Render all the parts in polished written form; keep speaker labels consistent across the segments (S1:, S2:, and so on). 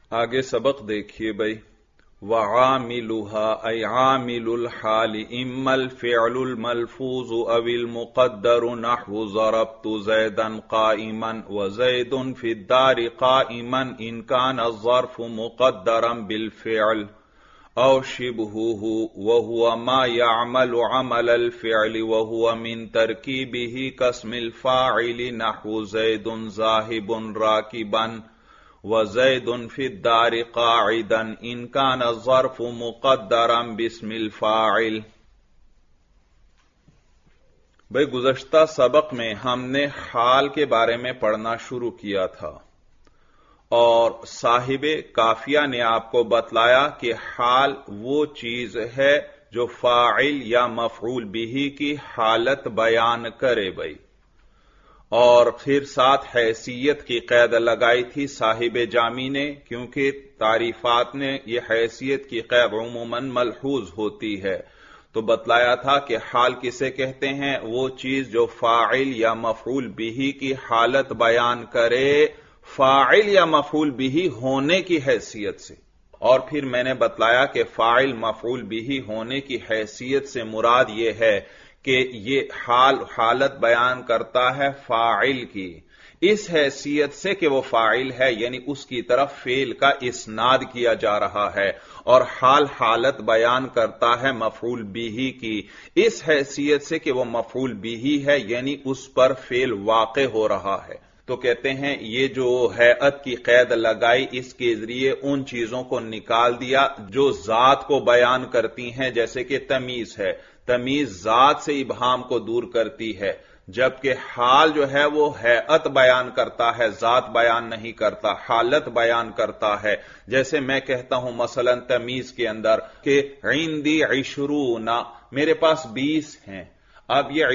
S1: آگے سبق دیکھیے بھائی. وعاملها أي عامل الحال إما الفعل الملفوظ أو المقدر نحو ضربت زيدا قائما وزيد في الدار قائما إن كان الظرف مقدرا بالفعل أو شبهه وهو ما يعمل عمل الفعل وهو من تركيبه كاسم الفاعل نحو زيد ذاهب راكبا وَزَيْدٌ فِي الدَّارِ قَاعِدًا إِنْ كَانَ الظَّرْفُ مُقَدَّرًا بِاسْمِ الْفَاعِلِ. بھئی گزشتہ سبق میں ہم نے حال کے بارے میں پڑھنا شروع کیا تھا اور صاحب کافیہ نے آپ کو بتلایا کہ حال وہ چیز ہے جو فاعل یا مفعول بہ کی حالت بیان کرے بھئی، اور پھر ساتھ حیثیت کی قید لگائی تھی صاحب جامی نے، کیونکہ تعریفات نے یہ حیثیت کی قید عموماً ملحوظ ہوتی ہے. تو بتلایا تھا کہ حال کسے کہتے ہیں؟ وہ چیز جو فاعل یا مفعول بہ کی حالت بیان کرے فاعل یا مفعول بہ ہونے کی حیثیت سے. اور پھر میں نے بتلایا کہ فاعل مفعول بہ ہونے کی حیثیت سے مراد یہ ہے کہ یہ حالت بیان کرتا ہے فاعل کی اس حیثیت سے کہ وہ فاعل ہے، یعنی اس کی طرف فعل کا اسناد کیا جا رہا ہے، اور حالت بیان کرتا ہے مفعول بہ کی اس حیثیت سے کہ وہ مفعول بہ ہے، یعنی اس پر فعل واقع ہو رہا ہے. تو کہتے ہیں یہ جو ہیئت کی قید لگائی اس کے ذریعے ان چیزوں کو نکال دیا جو ذات کو بیان کرتی ہیں، جیسے کہ تمیز ہے. تمیز ذات سے ابہام کو دور کرتی ہے، جبکہ حال جو ہے وہ ہیئت بیان کرتا ہے، ذات بیان نہیں کرتا، حالت بیان کرتا ہے. جیسے میں کہتا ہوں مثلا تمیز کے اندر کہ عندی 20، میرے پاس 20 ہیں. اب یہ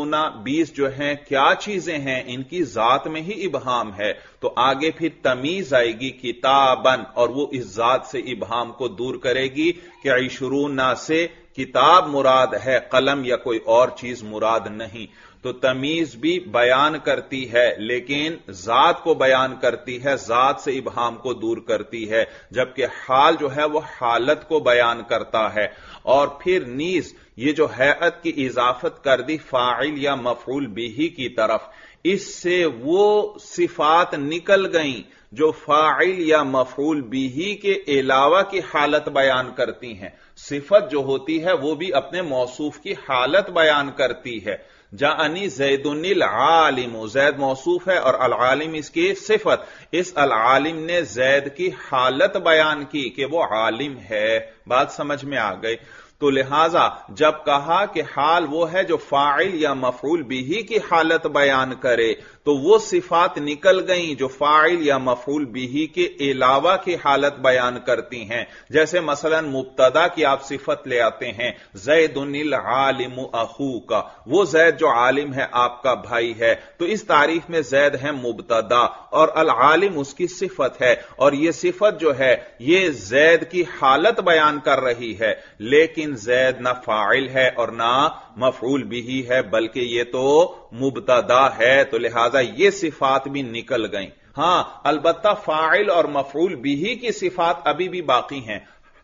S1: 20 جو ہیں کیا چیزیں ہیں؟ ان کی ذات میں ہی ابہام ہے. تو آگے پھر تمیز آئے گی کتابن، اور وہ اس ذات سے ابہام کو دور کرے گی کہ 20 سے کتاب مراد ہے، قلم یا کوئی اور چیز مراد نہیں. تو تمیز بھی بیان کرتی ہے لیکن ذات کو بیان کرتی ہے، ذات سے ابہام کو دور کرتی ہے، جبکہ حال جو ہے وہ حالت کو بیان کرتا ہے. اور پھر نیز یہ جو ہیئت کی اضافت کر دی فاعل یا مفعول بہ کی طرف، اس سے وہ صفات نکل گئیں جو فاعل یا مفعول بہ کے علاوہ کی حالت بیان کرتی ہیں. صفت جو ہوتی ہے وہ بھی اپنے موصوف کی حالت بیان کرتی ہے. جاءنی زید العالم، زید موصوف ہے اور العالم اس کی صفت. اس العالم نے زید کی حالت بیان کی کہ وہ عالم ہے. بات سمجھ میں آ گئی؟ تو لہذا جب کہا کہ حال وہ ہے جو فاعل یا مفعول بہ کی حالت بیان کرے تو وہ صفات نکل گئیں جو فاعل یا مفعول بہ کے علاوہ کی حالت بیان کرتی ہیں. جیسے مثلا مبتدا کی آپ صفت لے آتے ہیں زید العالم اخوک، وہ زید جو عالم ہے آپ کا بھائی ہے. تو اس تعریف میں زید ہے مبتدا اور العالم اس کی صفت ہے، اور یہ صفت جو ہے یہ زید کی حالت بیان کر رہی ہے، لیکن زید نہ فاعل ہے اور نہ مفعول بہ ہے بلکہ یہ تو مبتدا ہے. تو لہذا یہ صفات بھی نکل گئیں. ہاں البتہ فاعل اور مفعول بہ کی صفات ابھی بھی باقی ہیں،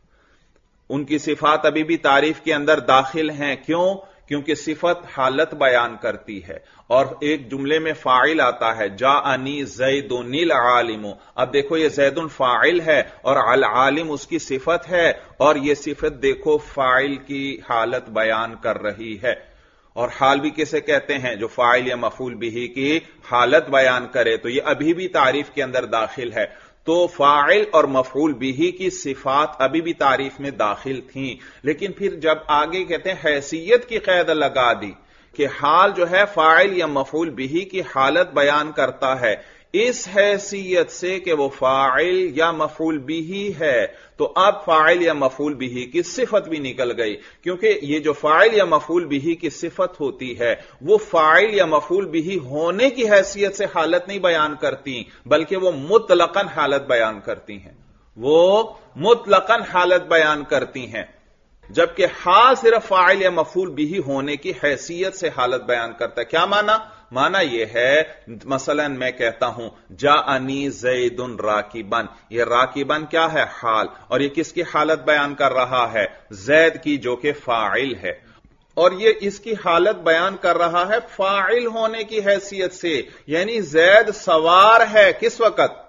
S1: ان کی صفات ابھی بھی تعریف کے اندر داخل ہیں. کیوں؟ کیونکہ صفت حالت بیان کرتی ہے، اور ایک جملے میں فاعل آتا ہے جاءنی زید العالم. اب دیکھو یہ زید فاعل ہے اور العالم اس کی صفت ہے، اور یہ صفت دیکھو فاعل کی حالت بیان کر رہی ہے. اور حال بھی کسے کہتے ہیں؟ جو فاعل یا مفعول بہ کی حالت بیان کرے. تو یہ ابھی بھی تعریف کے اندر داخل ہے. تو فاعل اور مفعول بہ کی صفات ابھی بھی تعریف میں داخل تھیں، لیکن پھر جب آگے کہتے ہیں حیثیت کی قید لگا دی کہ حال جو ہے فاعل یا مفعول بہ کی حالت بیان کرتا ہے اس حیثیت سے کہ وہ فاعل یا مفعول بہ ہے. تو اب فاعل یا مفعول بہ کی صفت بھی نکل گئی، کیونکہ یہ جو فاعل یا مفعول بہ کی صفت ہوتی ہے وہ فاعل یا مفعول بہ ہونے کی حیثیت سے حالت نہیں بیان کرتی بلکہ وہ مطلقاً حالت بیان کرتی ہیں، وہ مطلقاً حالت بیان کرتی ہیں. جبکہ حال صرف فاعل یا مفعول بہ ہونے کی حیثیت سے حالت بیان کرتا ہے. کیا معنی؟ معنی یہ ہے مثلا میں کہتا ہوں جاءنی زید راکبن، یہ راکبن کیا ہے؟ حال، اور یہ کس کی حالت بیان کر رہا ہے؟ زید کی، جو کہ فاعل ہے، اور یہ اس کی حالت بیان کر رہا ہے فاعل ہونے کی حیثیت سے، یعنی زید سوار ہے کس وقت؟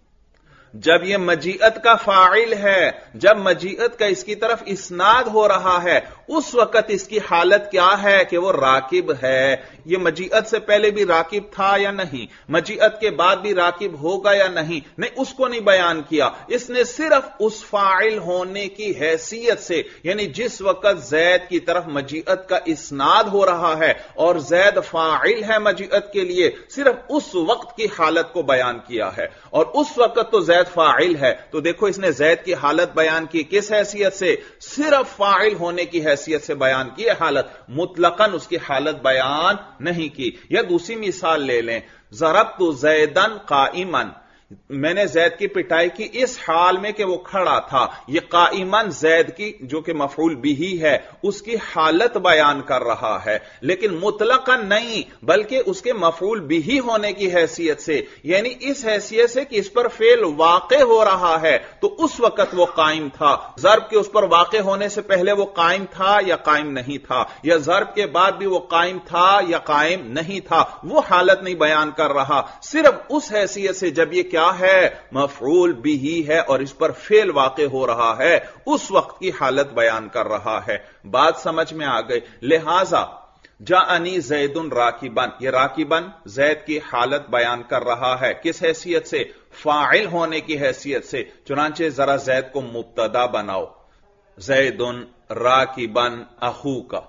S1: جب یہ مجیعت کا فاعل ہے، جب مجیعت کا اس کی طرف اسناد ہو رہا ہے، اس وقت اس کی حالت کیا ہے کہ وہ راکب ہے۔ یہ مجیعت سے پہلے بھی راکب تھا یا نہیں؟ مجیعت کے بعد بھی راکب ہوگا یا نہیں؟ نہیں، اس کو نہیں بیان کیا، اس نے صرف اس فاعل ہونے کی حیثیت سے، یعنی جس وقت زید کی طرف مجیعت کا اسناد ہو رہا ہے اور زید فاعل ہے مجیعت کے لیے، صرف اس وقت کی حالت کو بیان کیا ہے، اور اس وقت تو زید فاعل ہے، تو دیکھو اس نے زید کی حالت بیان کی کس حیثیت سے؟ صرف فاعل ہونے کی حیثیت سے بیان کی حالت، مطلقاً اس کی حالت بیان نہیں کی۔ یا دوسری مثال لے لیں، ضربت زیدن قائما، میں نے زید کی پٹائی کی اس حال میں کہ وہ کھڑا تھا۔ یہ قائمن زید کی، جو کہ مفعول بھی ہے، اس کی حالت بیان کر رہا ہے، لیکن مطلقاً نہیں، بلکہ اس کے مفعول بھی ہونے کی حیثیت سے، یعنی اس حیثیت سے کہ اس پر فعل واقع ہو رہا ہے تو اس وقت وہ قائم تھا۔ ضرب کے اس پر واقع ہونے سے پہلے وہ قائم تھا یا قائم نہیں تھا، یا ضرب کے بعد بھی وہ قائم تھا یا قائم نہیں تھا، وہ حالت نہیں بیان کر رہا، صرف اس حیثیت سے جب یہ کیا ہے؟ مفعول بھی ہے اور اس پر فعل واقع ہو رہا ہے، اس وقت کی حالت بیان کر رہا ہے۔ بات سمجھ میں آ گئی؟ لہذا جاءنی زید راکبن، یہ راکبن زید کی حالت بیان کر رہا ہے، کس حیثیت سے؟ فاعل ہونے کی حیثیت سے۔ چنانچہ ذرا زید کو مبتدا بناؤ، زید راکبن اخوکا،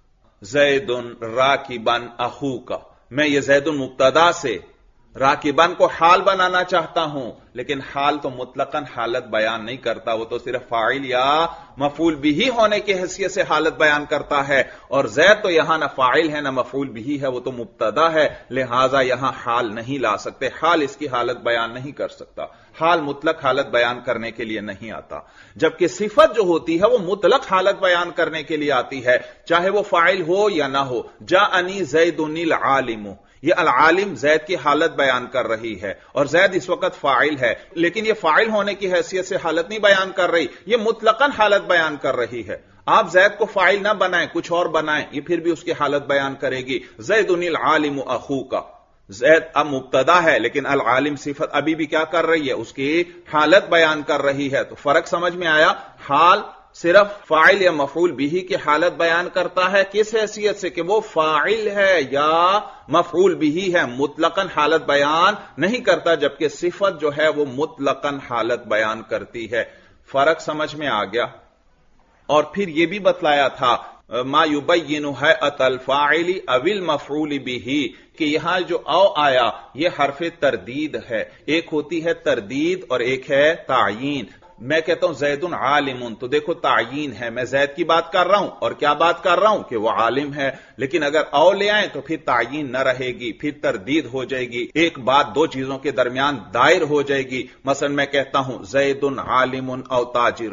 S1: زید راکبن اخوکا۔ میں یہ زید مبتدا سے راکبن کو حال بنانا چاہتا ہوں، لیکن حال تو مطلقاً حالت بیان نہیں کرتا، وہ تو صرف فاعل یا مفعول بھی ہونے کی حیثیت سے حالت بیان کرتا ہے، اور زید تو یہاں نہ فاعل ہے نہ مفعول بھی ہے، وہ تو مبتدا ہے، لہذا یہاں حال نہیں لا سکتے، حال اس کی حالت بیان نہیں کر سکتا، حال مطلق حالت بیان کرنے کے لیے نہیں آتا، جبکہ صفت جو ہوتی ہے وہ مطلق حالت بیان کرنے کے لیے آتی ہے، چاہے وہ فاعل ہو یا نہ ہو۔ جاءنی زید العالم، یہ العالم زید کی حالت بیان کر رہی ہے، اور زید اس وقت فاعل ہے، لیکن یہ فاعل ہونے کی حیثیت سے حالت نہیں بیان کر رہی، یہ مطلقاً حالت بیان کر رہی ہے۔ آپ زید کو فاعل نہ بنائیں، کچھ اور بنائیں، یہ پھر بھی اس کی حالت بیان کرے گی۔ زید العالم اخوکا، زید اب مبتدا ہے لیکن العالم صفت ابھی بھی کیا کر رہی ہے؟ اس کی حالت بیان کر رہی ہے۔ تو فرق سمجھ میں آیا؟ حال صرف فاعل یا مفعول بھی کی حالت بیان کرتا ہے، کس حیثیت سے؟ کہ وہ فاعل ہے یا مفعول بھی ہے، مطلقاً حالت بیان نہیں کرتا، جبکہ صفت جو ہے وہ مطلقاً حالت بیان کرتی ہے۔ فرق سمجھ میں آ گیا؟ اور پھر یہ بھی بتلایا تھا ما یبین ہیئت الفاعل او المفعول به، کہ یہاں جو او آیا یہ حرف تردید ہے، ایک ہوتی ہے تردید اور ایک ہے تعیین۔ میں کہتا ہوں زید عالم، تو دیکھو تعیین ہے، میں زید کی بات کر رہا ہوں، اور کیا بات کر رہا ہوں؟ کہ وہ عالم ہے، لیکن اگر او لے آئیں تو پھر تعیین نہ رہے گی، پھر تردید ہو جائے گی، ایک بات دو چیزوں کے درمیان دائر ہو جائے گی۔ مثلا میں کہتا ہوں زید عالم او تاجر،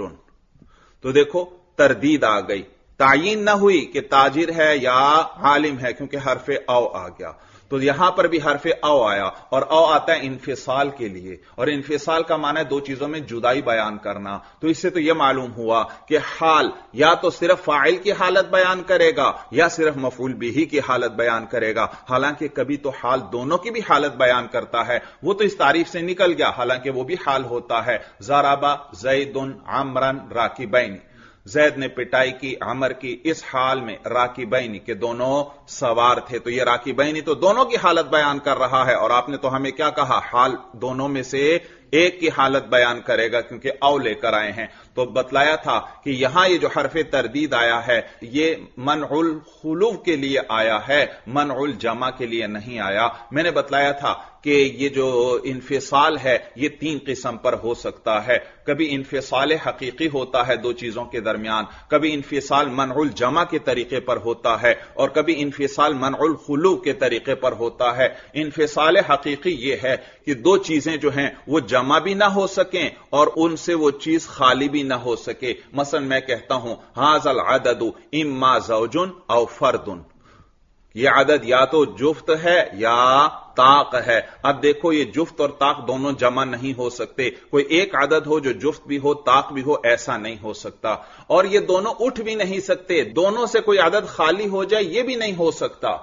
S1: تو دیکھو تردید آ گئی، تعیین نہ ہوئی کہ تاجر ہے یا عالم ہے، کیونکہ حرف او آ گیا۔ تو یہاں پر بھی حرف او آیا، اور او آتا ہے انفصال کے لیے، اور انفصال کا معنی ہے دو چیزوں میں جدائی بیان کرنا۔ تو اس سے تو یہ معلوم ہوا کہ حال یا تو صرف فاعل کی حالت بیان کرے گا یا صرف مفعول بھی کی حالت بیان کرے گا، حالانکہ کبھی تو حال دونوں کی بھی حالت بیان کرتا ہے، وہ تو اس تعریف سے نکل گیا، حالانکہ وہ بھی حال ہوتا ہے۔ ضرب زید عمرا راکبین، زید نے پٹائی کی عمر کی اس حال میں راکبین کے دونوں سوار تھے، تو یہ راکبین تو دونوں کی حالت بیان کر رہا ہے، اور آپ نے تو ہمیں کیا کہا؟ حال دونوں میں سے ایک کی حالت بیان کرے گا، کیونکہ او لے کر آئے ہیں۔ تو بتلایا تھا کہ یہاں یہ جو حرف تردید آیا ہے یہ منع الخلو کے لیے آیا ہے، منع الجمع کے لیے نہیں آیا۔ میں نے بتلایا تھا کہ یہ جو انفصال ہے یہ تین قسم پر ہو سکتا ہے، کبھی انفصال حقیقی ہوتا ہے دو چیزوں کے درمیان، کبھی انفصال منع الجمع کے طریقے پر ہوتا ہے، اور کبھی انفصال منع الخلو کے طریقے پر ہوتا ہے۔ انفصال حقیقی یہ ہے کہ دو چیزیں جو ہیں وہ جمع بھی نہ ہو سکیں اور ان سے وہ چیز خالی بھی نہ ہو سکے۔ مثلا میں کہتا ہوں ھذا العدد اما زوج او فرد، یہ عدد یا تو جفت ہے یا طاق ہے. اب دیکھو یہ جفت اور طاق دونوں جمع نہیں ہو سکتے. کوئی ایک عدد ہو جو جفت بھی ہو طاق بھی ہو، ایسا نہیں ہو سکتا. اور یہ دونوں اٹھ بھی نہیں سکتے. دونوں سے کوئی عدد خالی ہو جائے یہ بھی نہیں ہو سکتا.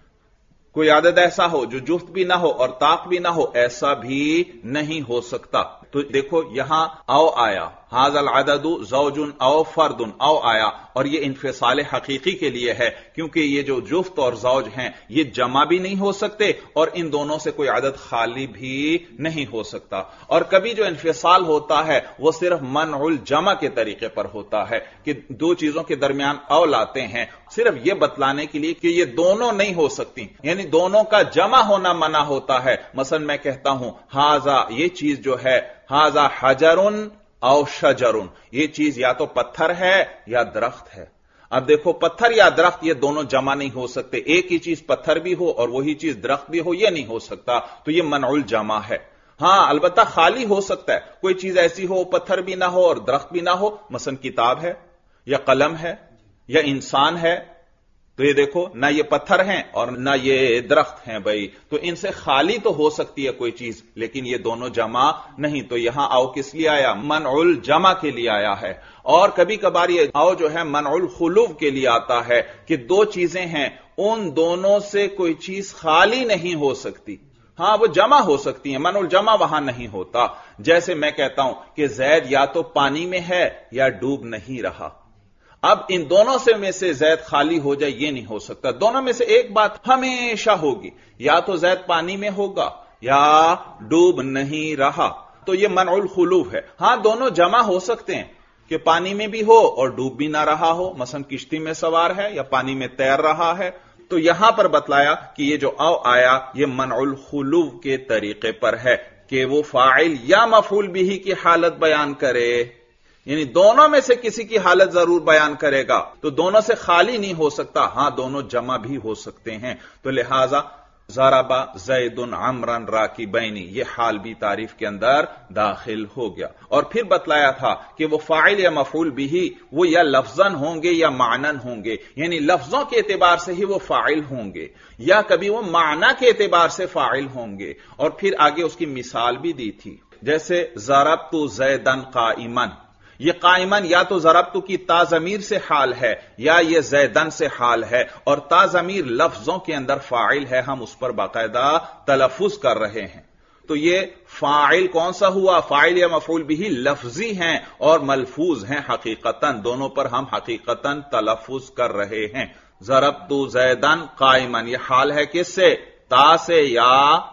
S1: کوئی عدد ایسا ہو جو جفت بھی نہ ہو اور طاق بھی نہ ہو، ایسا بھی نہیں ہو سکتا. تو دیکھو یہاں او آیا، ھذا العدد زوج او فرد او آیا، اور یہ انفصال حقیقی کے لیے ہے، کیونکہ یہ جو جفت اور زوج ہیں یہ جمع بھی نہیں ہو سکتے اور ان دونوں سے کوئی عدد خالی بھی نہیں ہو سکتا. اور کبھی جو انفصال ہوتا ہے وہ صرف منع الجمع کے طریقے پر ہوتا ہے کہ دو چیزوں کے درمیان او لاتے ہیں صرف یہ بتلانے کے لیے کہ یہ دونوں نہیں ہو سکتی، یعنی دونوں کا جمع ہونا منع ہوتا ہے. مثلا میں کہتا ہوں ھذا، یہ چیز جو ہے، ھذا حجر او شجر، یہ چیز یا تو پتھر ہے یا درخت ہے. اب دیکھو پتھر یا درخت یہ دونوں جمع نہیں ہو سکتے. ایک ہی چیز پتھر بھی ہو اور وہی چیز درخت بھی ہو، یہ نہیں ہو سکتا. تو یہ منع الجمع ہے. ہاں البتہ خالی ہو سکتا ہے، کوئی چیز ایسی ہو پتھر بھی نہ ہو اور درخت بھی نہ ہو، مثلا کتاب ہے یا قلم ہے یا انسان ہے. تو یہ دیکھو نہ یہ پتھر ہیں اور نہ یہ درخت ہیں بھائی، تو ان سے خالی تو ہو سکتی ہے کوئی چیز لیکن یہ دونوں جمع نہیں. تو یہاں او کس لیے آیا؟ منع الجمع کے لیے آیا ہے. اور کبھی کبھار یہ او جو ہے منع الخلو کے لیے آتا ہے کہ دو چیزیں ہیں ان دونوں سے کوئی چیز خالی نہیں ہو سکتی. ہاں وہ جمع ہو سکتی ہیں، منع الجمع وہاں نہیں ہوتا. جیسے میں کہتا ہوں کہ زید یا تو پانی میں ہے یا ڈوب نہیں رہا. اب ان دونوں میں سے زید خالی ہو جائے یہ نہیں ہو سکتا. دونوں میں سے ایک بات ہمیشہ ہوگی، یا تو زید پانی میں ہوگا یا ڈوب نہیں رہا. تو یہ منع الخلو ہے. ہاں دونوں جمع ہو سکتے ہیں کہ پانی میں بھی ہو اور ڈوب بھی نہ رہا ہو، مثلا کشتی میں سوار ہے یا پانی میں تیر رہا ہے. تو یہاں پر بتلایا کہ یہ جو او آیا یہ منع الخلو کے طریقے پر ہے کہ وہ فاعل یا مفعول بھی کی حالت بیان کرے، یعنی دونوں میں سے کسی کی حالت ضرور بیان کرے گا. تو دونوں سے خالی نہیں ہو سکتا، ہاں دونوں جمع بھی ہو سکتے ہیں. تو لہذا ضرب زید عمرا راکبین، یہ حال بھی تعریف کے اندر داخل ہو گیا. اور پھر بتلایا تھا کہ وہ فاعل یا مفعول بھی وہ یا لفظاً ہوں گے یا معنن ہوں گے، یعنی لفظوں کے اعتبار سے ہی وہ فاعل ہوں گے یا کبھی وہ معنی کے اعتبار سے فاعل ہوں گے. اور پھر آگے اس کی مثال بھی دی تھی، جیسے ضربت زیدا قائما، یہ قائمن یا تو ضربت کی تا ضمیر سے حال ہے یا یہ زیدن سے حال ہے، اور تا ضمیر لفظوں کے اندر فاعل ہے، ہم اس پر باقاعدہ تلفظ کر رہے ہیں. تو یہ فاعل کون سا ہوا؟ فاعل یا مفعول بھی لفظی ہیں اور ملفوظ ہیں حقیقتاً، دونوں پر ہم حقیقتاً تلفظ کر رہے ہیں. ضربت زیدن قائمن، یہ حال ہے کس سے؟ تا سے یا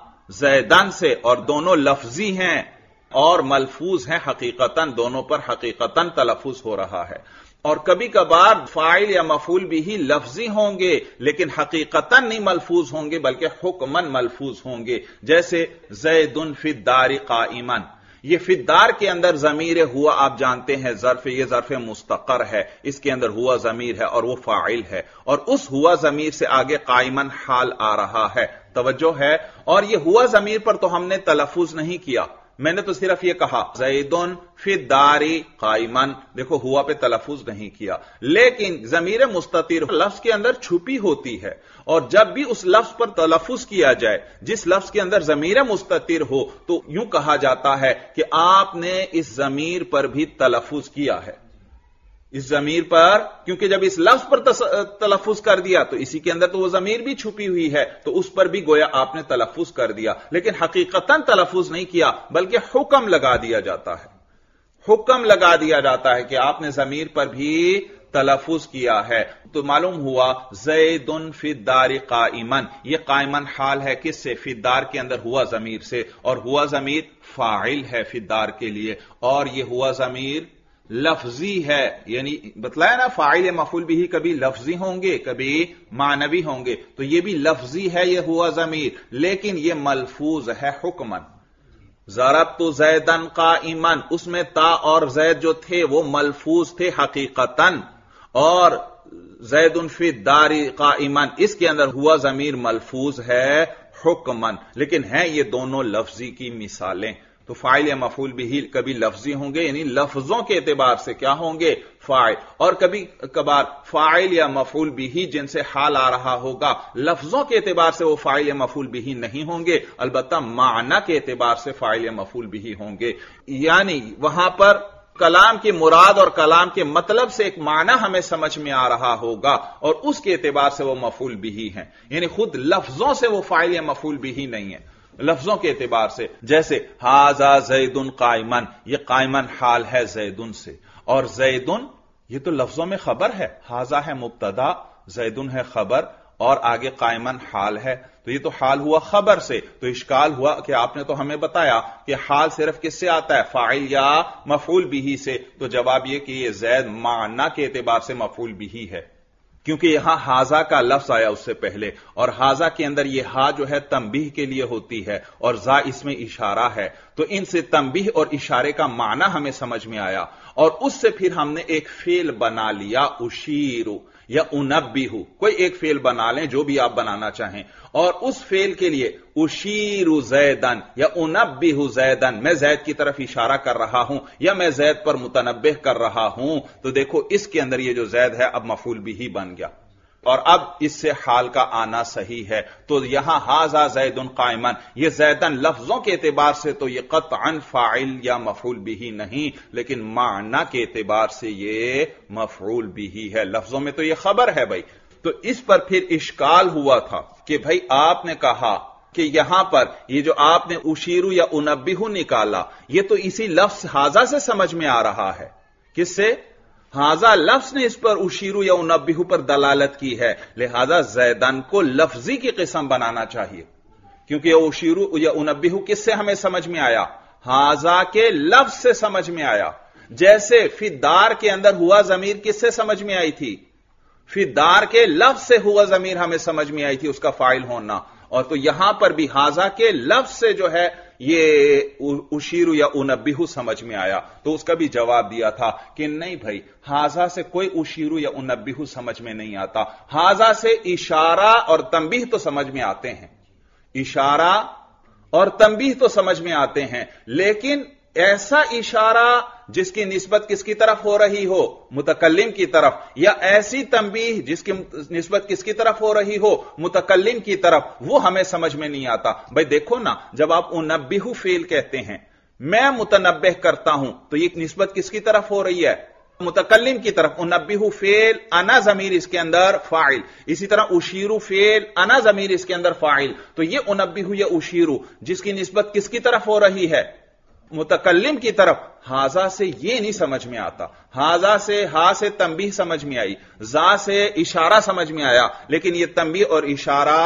S1: زیدن سے، اور دونوں لفظی ہیں اور ملفوظ ہیں حقیقتاً، دونوں پر حقیقتاً تلفظ ہو رہا ہے. اور کبھی کبھار فاعل یا مفعول بھی لفظی ہوں گے لیکن حقیقتاً نہیں ملفوظ ہوں گے بلکہ حکماً ملفوظ ہوں گے، جیسے زید فی الدار قائما. یہ فی الدار کے اندر ضمیر ہوا آپ جانتے ہیں ظرف، یہ ظرف مستقر ہے، اس کے اندر ہوا ضمیر ہے اور وہ فاعل ہے، اور اس ہوا ضمیر سے آگے قائمن حال آ رہا ہے. توجہ ہے. اور یہ ہوا ضمیر پر تو ہم نے تلفظ نہیں کیا، میں نے تو صرف یہ کہا زیدن فی الدار قائما، دیکھو ہوا پہ تلفظ نہیں کیا. لیکن ضمیر مستتر لفظ کے اندر چھپی ہوتی ہے، اور جب بھی اس لفظ پر تلفظ کیا جائے جس لفظ کے اندر ضمیر مستتر ہو تو یوں کہا جاتا ہے کہ آپ نے اس ضمیر پر بھی تلفظ کیا ہے، اس ضمیر پر، کیونکہ جب اس لفظ پر تلفظ کر دیا تو اسی کے اندر تو وہ ضمیر بھی چھپی ہوئی ہے، تو اس پر بھی گویا آپ نے تلفظ کر دیا، لیکن حقیقتاً تلفظ نہیں کیا بلکہ حکم لگا دیا جاتا ہے. حکم لگا دیا جاتا ہے کہ آپ نے ضمیر پر بھی تلفظ کیا ہے. تو معلوم ہوا زید فی الدار قائما، یہ قائما حال ہے کس سے؟ فی الدار کے اندر ہوا ضمیر سے، اور ہوا ضمیر فاعل ہے فی الدار کے لیے، اور یہ ہوا ضمیر لفظی ہے. یعنی بتلایا نا فاعل مفعول بھی کبھی لفظی ہوں گے کبھی معنوی ہوں گے، تو یہ بھی لفظی ہے یہ ہوا ضمیر، لیکن یہ ملفوظ ہے حکمن. ضربت زیدا قائما، اس میں تا اور زید جو تھے وہ ملفوظ تھے حقیقتاً، اور زید فی الدار قائما اس کے اندر ہوا ضمیر ملفوظ ہے حکمن، لیکن ہیں یہ دونوں لفظی کی مثالیں. تو فاعل یا مفعول بھی کبھی لفظی ہوں گے، یعنی لفظوں کے اعتبار سے کیا ہوں گے؟ فاعل، اور کبھی کبھار فاعل یا مفعول بھی جن سے حال آ رہا ہوگا لفظوں کے اعتبار سے وہ فاعل یا مفعول بھی نہیں ہوں گے، البتہ معنی کے اعتبار سے فاعل یا مفعول بھی ہوں گے، یعنی وہاں پر کلام کی مراد اور کلام کے مطلب سے ایک معنی ہمیں سمجھ میں آ رہا ہوگا اور اس کے اعتبار سے وہ مفعول بھی ہیں، یعنی خود لفظوں سے وہ فاعل یا مفعول بھی نہیں ہے، لفظوں کے اعتبار سے، جیسے ھذا زید قائمن، یہ قائمن حال ہے زیدن سے، اور زیدن یہ تو لفظوں میں خبر ہے، ھذا ہے مبتدا، زیدن ہے خبر، اور آگے قائمن حال ہے، تو یہ تو حال ہوا خبر سے، تو اشکال ہوا کہ آپ نے تو ہمیں بتایا کہ حال صرف کس سے آتا ہے؟ فاعل یا مفعول بھی سے، تو جواب یہ کہ یہ زید معنی کے اعتبار سے مفعول بھی ہے، کیونکہ یہاں ھذا کا لفظ آیا اس سے پہلے، اور ھذا کے اندر یہ ہا جو ہے تنبیہ کے لیے ہوتی ہے اور ذا اس میں اشارہ ہے، تو ان سے تنبیہ اور اشارے کا معنی ہمیں سمجھ میں آیا، اور اس سے پھر ہم نے ایک فعل بنا لیا اشیرو یا انبیہ، کوئی ایک فعل بنا لیں جو بھی آپ بنانا چاہیں، اور اس فعل کے لیے اشیر زیدن یا انبیہ زیدن، میں زید کی طرف اشارہ کر رہا ہوں یا میں زید پر متنبہ کر رہا ہوں، تو دیکھو اس کے اندر یہ جو زید ہے اب مفعول بھی بن گیا، اور اب اس سے حال کا آنا صحیح ہے، تو یہاں ھذا زید قائمن، یہ زیدن لفظوں کے اعتبار سے تو یہ قطعا فاعل یا مفعول بھی نہیں، لیکن معنی کے اعتبار سے یہ مفعول بھی ہے، لفظوں میں تو یہ خبر ہے بھائی، تو اس پر پھر اشکال ہوا تھا کہ بھائی آپ نے کہا کہ یہاں پر یہ جو آپ نے اشیرو یا انبیہ نکالا، یہ تو اسی لفظ ھذا سے سمجھ میں آ رہا ہے، کس سے؟ ھذا لفظ نے اس پر اشیرو یا انبیہ پر دلالت کی ہے، لہذا زیدن کو لفظی کی قسم بنانا چاہیے، کیونکہ یہ اشیرو یا انبیہ کس سے ہمیں سمجھ میں آیا؟ ھذا کے لفظ سے سمجھ میں آیا، جیسے فی دار کے اندر ہوا ضمیر کس سے سمجھ میں آئی تھی؟ فی دار کے لفظ سے ہوا ضمیر ہمیں سمجھ میں آئی تھی اس کا فاعل ہونا، اور تو یہاں پر بھی ھذا کے لفظ سے جو ہے یہ اشیر یا انبیہ سمجھ میں آیا، تو اس کا بھی جواب دیا تھا کہ نہیں بھائی، ھذا سے کوئی اشیر یا انبیہ سمجھ میں نہیں آتا، ھذا سے اشارہ اور تنبیہ تو سمجھ میں آتے ہیں، اشارہ اور تنبیہ تو سمجھ میں آتے ہیں، لیکن ایسا اشارہ جس کی نسبت کس کی طرف ہو رہی ہو؟ متکلم کی طرف، یا ایسی تنبیہ جس کی نسبت کس کی طرف ہو رہی ہو؟ متکلم کی طرف، وہ ہمیں سمجھ میں نہیں آتا۔ بھائی دیکھو نا، جب آپ انبیہ فعل کہتے ہیں، میں متنبہ کرتا ہوں، تو یہ نسبت کس کی طرف ہو رہی ہے؟ متکلم کی طرف۔ انبیہ فعل، انا ضمیر اس کے اندر فاعل، اسی طرح اشیرو فعل، انا ضمیر اس کے اندر فاعل، تو یہ انبیہ یا اشیرو جس کی نسبت کس کی طرف ہو رہی ہے؟ متکلم کی طرف۔ ھذا سے یہ نہیں سمجھ میں آتا، ھذا سے ہا سے تنبیہ سمجھ میں آئی، ذا سے اشارہ سمجھ میں آیا، لیکن یہ تنبیہ اور اشارہ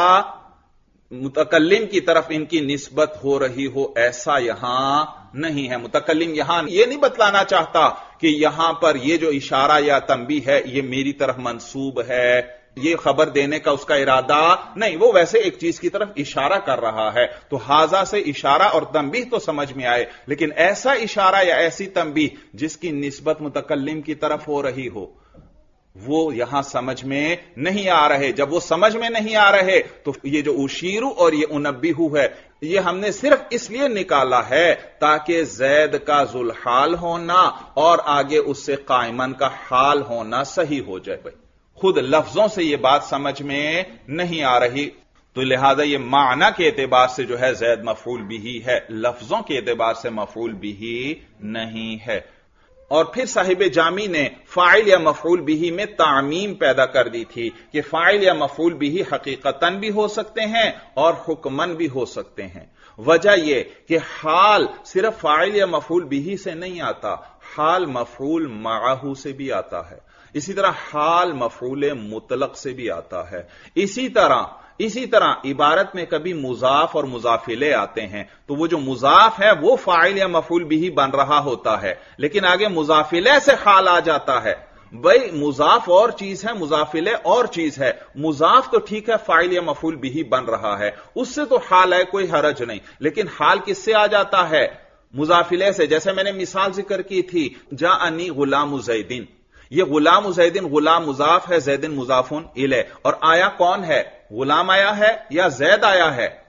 S1: متکلم کی طرف ان کی نسبت ہو رہی ہو، ایسا یہاں نہیں ہے۔ متکلم یہاں یہ نہیں بتلانا چاہتا کہ یہاں پر یہ جو اشارہ یا تنبیہ ہے یہ میری طرف منسوب ہے، یہ خبر دینے کا اس کا ارادہ نہیں، وہ ویسے ایک چیز کی طرف اشارہ کر رہا ہے، تو ھذا سے اشارہ اور تنبیہ تو سمجھ میں آئے، لیکن ایسا اشارہ یا ایسی تنبیہ جس کی نسبت متکلم کی طرف ہو رہی ہو، وہ یہاں سمجھ میں نہیں آ رہے۔ جب وہ سمجھ میں نہیں آ رہے تو یہ جو اشیرو اور یہ انبیہ ہے، یہ ہم نے صرف اس لیے نکالا ہے تاکہ زید کا ذوالحال ہونا اور آگے اس سے قائمن کا حال ہونا صحیح ہو جائے۔ بھائی خود لفظوں سے یہ بات سمجھ میں نہیں آ رہی، تو لہذا یہ معنی کے اعتبار سے جو ہے زید مفعول بھی ہے، لفظوں کے اعتبار سے مفعول بھی نہیں ہے۔ اور پھر صاحب جامی نے فاعل یا مفعول بھی میں تعمیم پیدا کر دی تھی کہ فاعل یا مفعول بھی حقیقتاً بھی ہو سکتے ہیں اور حکماً بھی ہو سکتے ہیں۔ وجہ یہ کہ حال صرف فاعل یا مفعول بھی سے نہیں آتا، حال مفعول معہ سے بھی آتا ہے، اسی طرح حال مفعول مطلق سے بھی آتا ہے، اسی طرح عبارت میں کبھی مضاف اور مضاف الیہ آتے ہیں، تو وہ جو مضاف ہے وہ فاعل یا مفعول بھی بن رہا ہوتا ہے، لیکن آگے مضاف الیہ سے حال آ جاتا ہے۔ بھئی مضاف اور چیز ہے، مضاف الیہ اور چیز ہے۔ مضاف تو ٹھیک ہے فاعل یا مفعول بھی بن رہا ہے، اس سے تو حال ہے، کوئی حرج نہیں، لیکن حال کس سے آ جاتا ہے؟ مضاف الیہ سے۔ جیسے میں نے مثال ذکر کی تھی، جاءنی غلام زیدن، یہ غلام زیدن، غلام مضاف ہے، زیدن مضاف الیہ، اور آیا کون ہے؟ غلام آیا ہے یا زید آیا ہے؟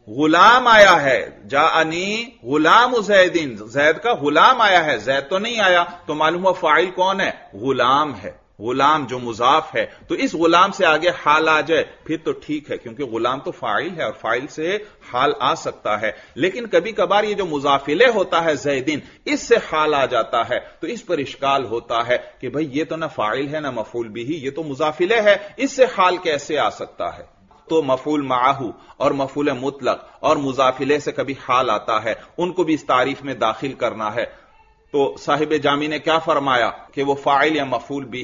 S1: غلام آیا ہے، جاءنی غلام زیدین، زید کا غلام آیا ہے، زید تو نہیں آیا، تو معلوم ہوا فاعل کون ہے؟ غلام ہے، غلام جو مضاف ہے، تو اس غلام سے آگے حال آ جائے پھر تو ٹھیک ہے، کیونکہ غلام تو فاعل ہے اور فاعل سے حال آ سکتا ہے۔ لیکن کبھی کبھار یہ جو مضاف الیہ ہوتا ہے زیدین، اس سے حال آ جاتا ہے، تو اس پر اشکال ہوتا ہے کہ بھئی یہ تو نہ فاعل ہے نہ مفعول بھی، یہ تو مضاف الیہ ہے، اس سے حال کیسے آ سکتا ہے؟ تو مفعول معہ اور مفعول مطلق اور مضاف الیہ سے کبھی حال آتا ہے، ان کو بھی اس تعریف میں داخل کرنا ہے۔ تو صاحب جامی نے کیا فرمایا کہ وہ فاعل یا مفعول بھی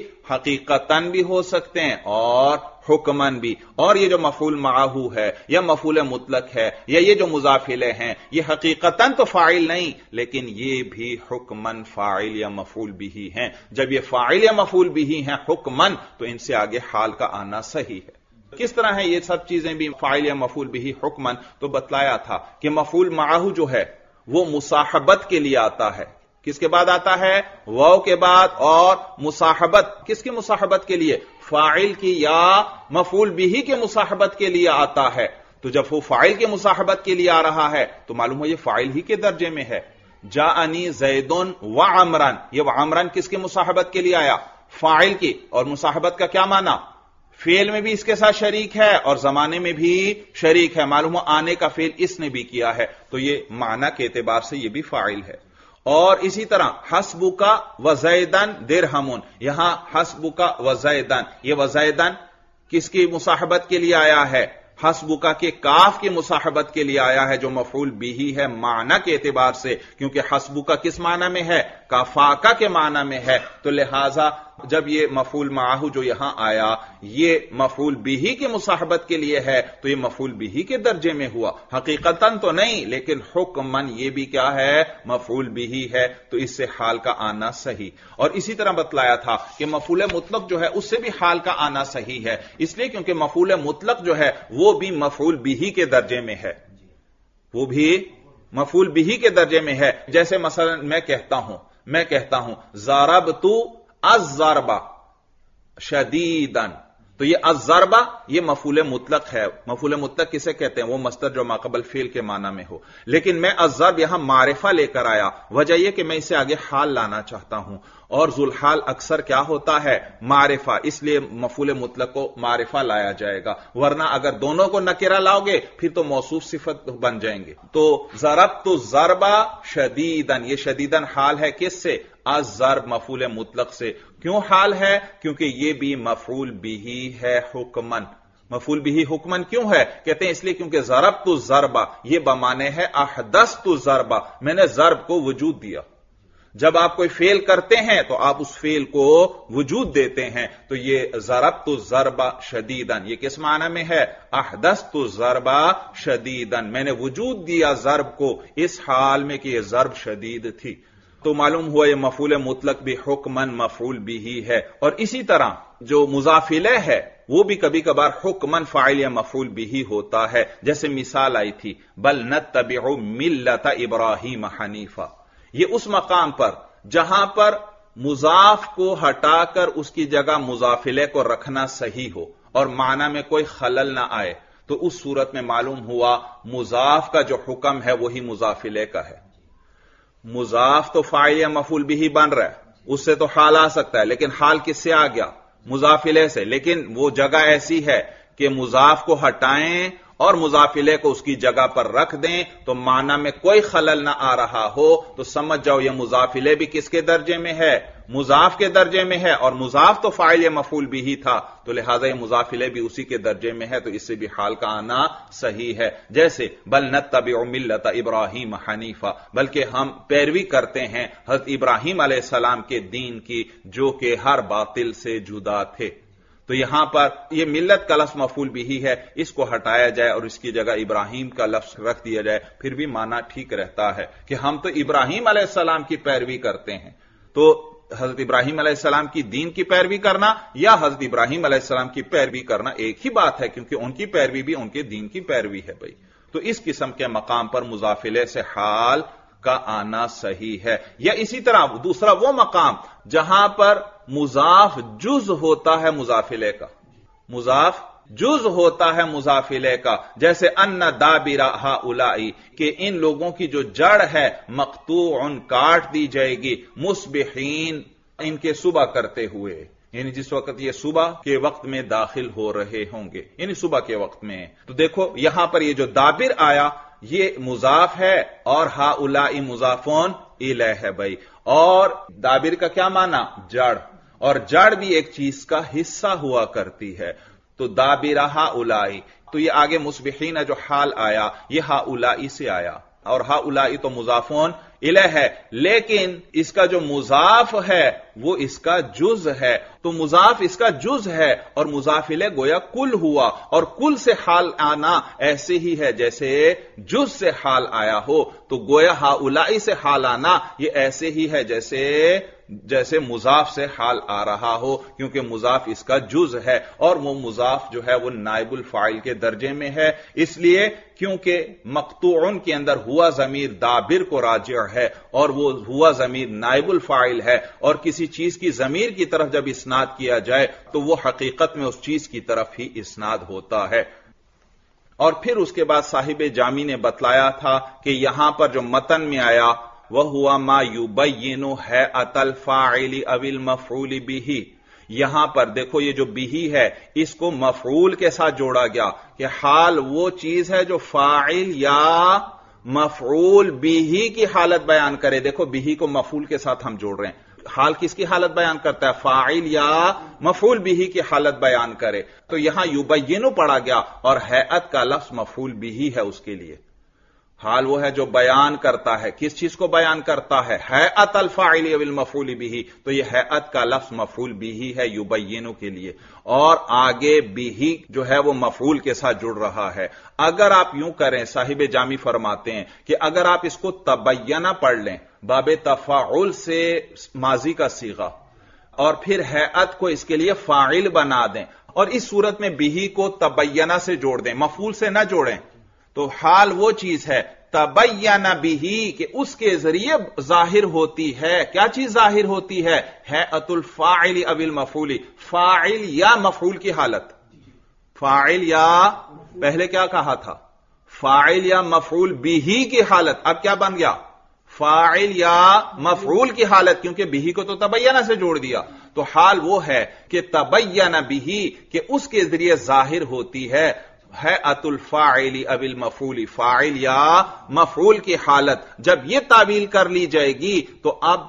S1: حقیقتاً بھی ہو سکتے ہیں اور حکماً بھی، اور یہ جو مفعول معہ ہے یا مفعول مطلق ہے یا یہ جو مضاف الیہ ہیں، یہ حقیقتاً تو فاعل نہیں، لیکن یہ بھی حکماً فاعل یا مفعول بھی ہیں۔ جب یہ فاعل یا مفعول بھی ہیں حکماً، تو ان سے آگے حال کا آنا صحیح ہے۔ کس طرح ہے یہ سب چیزیں بھی فاعل یا مفعول بھی حکماً؟ تو بتلایا تھا کہ مفعول معہ جو ہے وہ مصاحبت کے لیے آتا ہے۔ کس کے بعد آتا ہے؟ واو کے بعد، اور مصاحبت کس کی مصاحبت کے لیے؟ فاعل کی یا مفعول بھی کے مصاحبت کے لیے آتا ہے۔ تو جب وہ فاعل کے مصاحبت کے لیے آ رہا ہے تو معلوم ہو یہ فاعل ہی کے درجے میں ہے۔ جاءنی زیدن وعمران، یہ وعمران کس کی مصاحبت کے لیے آیا؟ فاعل کی، اور مصاحبت کا کیا معنی؟ فعل میں بھی اس کے ساتھ شریک ہے اور زمانے میں بھی شریک ہے، معلوم ہو آنے کا فعل اس نے بھی کیا ہے، تو یہ معنی کے اعتبار سے یہ بھی فاعل ہے۔ اور اسی طرح حسبک وزیدن درہمن، یہاں حسبک وزیدن، یہ وزیدن کس کی مصاحبت کے لیے آیا ہے؟ حسبک کے کاف کی مصاحبت کے لیے آیا ہے، جو مفعول بھی ہے معنی کے اعتبار سے، کیونکہ حسبک کس معنی میں ہے؟ کافاکا کے معنی میں ہے، تو لہذا جب یہ مفعول معہ جو یہاں آیا یہ مفعول بھی کی مصاحبت کے لیے ہے تو یہ مفعول بھی کے درجے میں ہوا، حقیقتاً تو نہیں لیکن حکماً یہ بھی کیا ہے؟ مفعول بھی ہے، تو اس سے حال کا آنا صحیح۔ اور اسی طرح بتلایا تھا کہ مفعول مطلق جو ہے اس سے بھی حال کا آنا صحیح ہے، اس لیے کیونکہ مفعول مطلق جو ہے وہ بھی مفعول بھی کے درجے میں ہے، وہ بھی مفعول بھی کے درجے میں ہے۔ جیسے مثلا میں کہتا ہوں ضربت الضربہ شدیداً، تو یہ الضربہ یہ مفعول مطلق ہے۔ مفعول مطلق کسے کہتے ہیں؟ وہ مصدر جو ماقبل فعل کے معنی میں ہو، لیکن میں الضرب یہاں معرفہ لے کر آیا، وجہ یہ کہ میں اسے آگے حال لانا چاہتا ہوں، اور ذوالحال اکثر کیا ہوتا ہے؟ معرفہ، اس لیے مفعول مطلق کو معرفہ لایا جائے گا، ورنہ اگر دونوں کو نکرہ لاؤ گے پھر تو موصوف صفت بن جائیں گے۔ تو ضربت الضربہ شدیداً، یہ شدیداً حال ہے کس سے؟ الضرب مفعول مطلق سے۔ کیوں حال ہے؟ کیونکہ یہ بھی مفعول بھی ہے حکماً۔ مفعول بھی حکماً کیوں ہے؟ کہتے ہیں اس لیے کیونکہ ضربت الضربہ یہ بمانے ہے احدثت الضربہ، میں نے ضرب کو وجود دیا۔ جب آپ کوئی فعل کرتے ہیں تو آپ اس فعل کو وجود دیتے ہیں، تو یہ ضربت الضربہ شدیداً یہ کس معنی میں ہے؟ احدثت الضربہ شدیداً، میں نے وجود دیا ضرب کو اس حال میں کہ یہ ضرب شدید تھی۔ تو معلوم ہوا یہ مفعول مطلق بھی حکماً مفعول بھی ہے۔ اور اسی طرح جو مضاف الیہ ہے وہ بھی کبھی کبھار حکماً فاعل یا مفعول بھی ہوتا ہے، جیسے مثال آئی تھی بل نتبع ملت ابراہیم حنیفہ، یہ اس مقام پر جہاں پر مضاف کو ہٹا کر اس کی جگہ مضاف الیہ کو رکھنا صحیح ہو اور معنی میں کوئی خلل نہ آئے، تو اس صورت میں معلوم ہوا مضاف کا جو حکم ہے وہی مضاف الیہ کا ہے۔ مضاف تو فاعل یا مفعول بھی بن رہا ہے، اس سے تو حال آ سکتا ہے، لیکن حال کس سے آ گیا؟ مضاف الیہ سے، لیکن وہ جگہ ایسی ہے کہ مضاف کو ہٹائیں اور مضاف الیہ کو اس کی جگہ پر رکھ دیں تو معنی میں کوئی خلل نہ آ رہا ہو، تو سمجھ جاؤ یہ مضاف الیہ بھی کس کے درجے میں ہے؟ مضاف کے درجے میں ہے، اور مضاف تو فاعل یا مفعول بھی تھا، تو لہذا یہ مضاف الیہ بھی اسی کے درجے میں ہے، تو اس سے بھی حال کا آنا صحیح ہے۔ جیسے بل نتبع ملت ابراہیم حنیفہ، بلکہ ہم پیروی کرتے ہیں حضرت ابراہیم علیہ السلام کے دین کی جو کہ ہر باطل سے جدا تھے۔ تو یہاں پر یہ ملت کا لفظ مفعول بھی ہے، اس کو ہٹایا جائے اور اس کی جگہ ابراہیم کا لفظ رکھ دیا جائے، پھر بھی معنی ٹھیک رہتا ہے کہ ہم تو ابراہیم علیہ السلام کی پیروی کرتے ہیں۔ تو حضرت ابراہیم علیہ السلام کی دین کی پیروی کرنا یا حضرت ابراہیم علیہ السلام کی پیروی کرنا ایک ہی بات ہے، کیونکہ ان کی پیروی بھی ان کے دین کی پیروی ہے بھائی۔ تو اس قسم کے مقام پر مضاف الیہ سے حال کا آنا صحیح ہے۔ یا اسی طرح دوسرا وہ مقام جہاں پر مضاف جز ہوتا ہے مضاف الیہ کا، مضاف جز ہوتا ہے مضاف الیہ کا، جیسے ان دابر ہؤلاء کہ ان لوگوں کی جو جڑ ہے مقطوع کاٹ دی جائے گی، مصبحین ان کے صبح کرتے ہوئے، یعنی جس وقت یہ صبح کے وقت میں داخل ہو رہے ہوں گے، یعنی صبح کے وقت میں۔ تو دیکھو یہاں پر یہ جو دابر آیا یہ مضاف ہے اور ہؤلاء مضافون الیہ ہے بھائی، اور دابر کا کیا معنی؟ جڑ، اور جڑ بھی ایک چیز کا حصہ ہوا کرتی ہے، تو دابر ہؤلاء، تو یہ آگے مصبحین جو حال آیا یہ ہؤلاء سے آیا، اور ہؤلاء تو مضافون الیہ ہے، لیکن اس کا جو مضاف ہے وہ اس کا جز ہے، تو مضاف اس کا جز ہے اور مضاف الیہ گویا کل ہوا، اور کل سے حال آنا ایسے ہی ہے جیسے جز سے حال آیا ہو، تو گویا ہؤلاء سے حال آنا یہ ایسے ہی ہے جیسے مضاف سے حال آ رہا ہو، کیونکہ مضاف اس کا جز ہے، اور وہ مضاف جو ہے وہ نائب الفاعل کے درجے میں ہے، اس لیے کیونکہ مقطوعن کے اندر ہوا ضمیر دابر کو راجع ہے، اور وہ ہوا ضمیر نائب الفاعل ہے، اور کسی چیز کی ضمیر کی طرف جب اسناد کیا جائے تو وہ حقیقت میں اس چیز کی طرف ہی اسناد ہوتا ہے۔ اور پھر اس کے بعد صاحب جامی نے بتلایا تھا کہ یہاں پر جو متن میں آیا وَهُوَ مَا يُبَيِّنُ هَيْئَةَ الْفَاعِلِ أَوِ الْمَفْعُولِ بِهِ، یہاں پر دیکھو یہ جو بِهِ ہے اس کو مفعول کے ساتھ جوڑا گیا کہ حال وہ چیز ہے جو فاعل یا مفعول بِهِ کی حالت بیان کرے۔ دیکھو بِهِ کو مفعول کے ساتھ ہم جوڑ رہے ہیں، حال کس کی حالت بیان کرتا ہے؟ فاعل یا مفعول بِهِ کی حالت بیان کرے، تو یہاں یبینو پڑا گیا اور ہیئت کا لفظ مفعول بِهِ ہے اس کے لیے۔ حال وہ ہے جو بیان کرتا ہے، کس چیز کو بیان کرتا ہے؟ ہیئت الفاعل او المفعول به، تو یہ ہیئت کا لفظ مفعول به ہے یبینو کے لیے، اور آگے به جو ہے وہ مفعول کے ساتھ جڑ رہا ہے۔ اگر آپ یوں کریں، صاحب جامی فرماتے ہیں کہ اگر آپ اس کو تبینہ پڑھ لیں باب تفاعل سے ماضی کا صیغہ، اور پھر ہیئت کو اس کے لیے فاعل بنا دیں، اور اس صورت میں به کو تبینہ سے جوڑ دیں، مفعول سے نہ جوڑیں، تو حال وہ چیز ہے تبین به کہ اس کے ذریعے ظاہر ہوتی ہے، کیا چیز ظاہر ہوتی ہے؟ ہیئت الفاعل او المفعول، فاعل یا مفعول کی حالت، فاعل یا پہلے کیا کہا تھا؟ فاعل یا مفعول به کی حالت، اب کیا بن گیا؟ فاعل یا مفعول کی حالت، کیونکہ به کو تو تبینہ سے جوڑ دیا، تو حال وہ ہے کہ تبین به کہ اس کے ذریعے ظاہر ہوتی ہے ہیئت الفاعل او المفعول، فاعل یا مفعول کی حالت۔ جب یہ تعویل کر لی جائے گی تو اب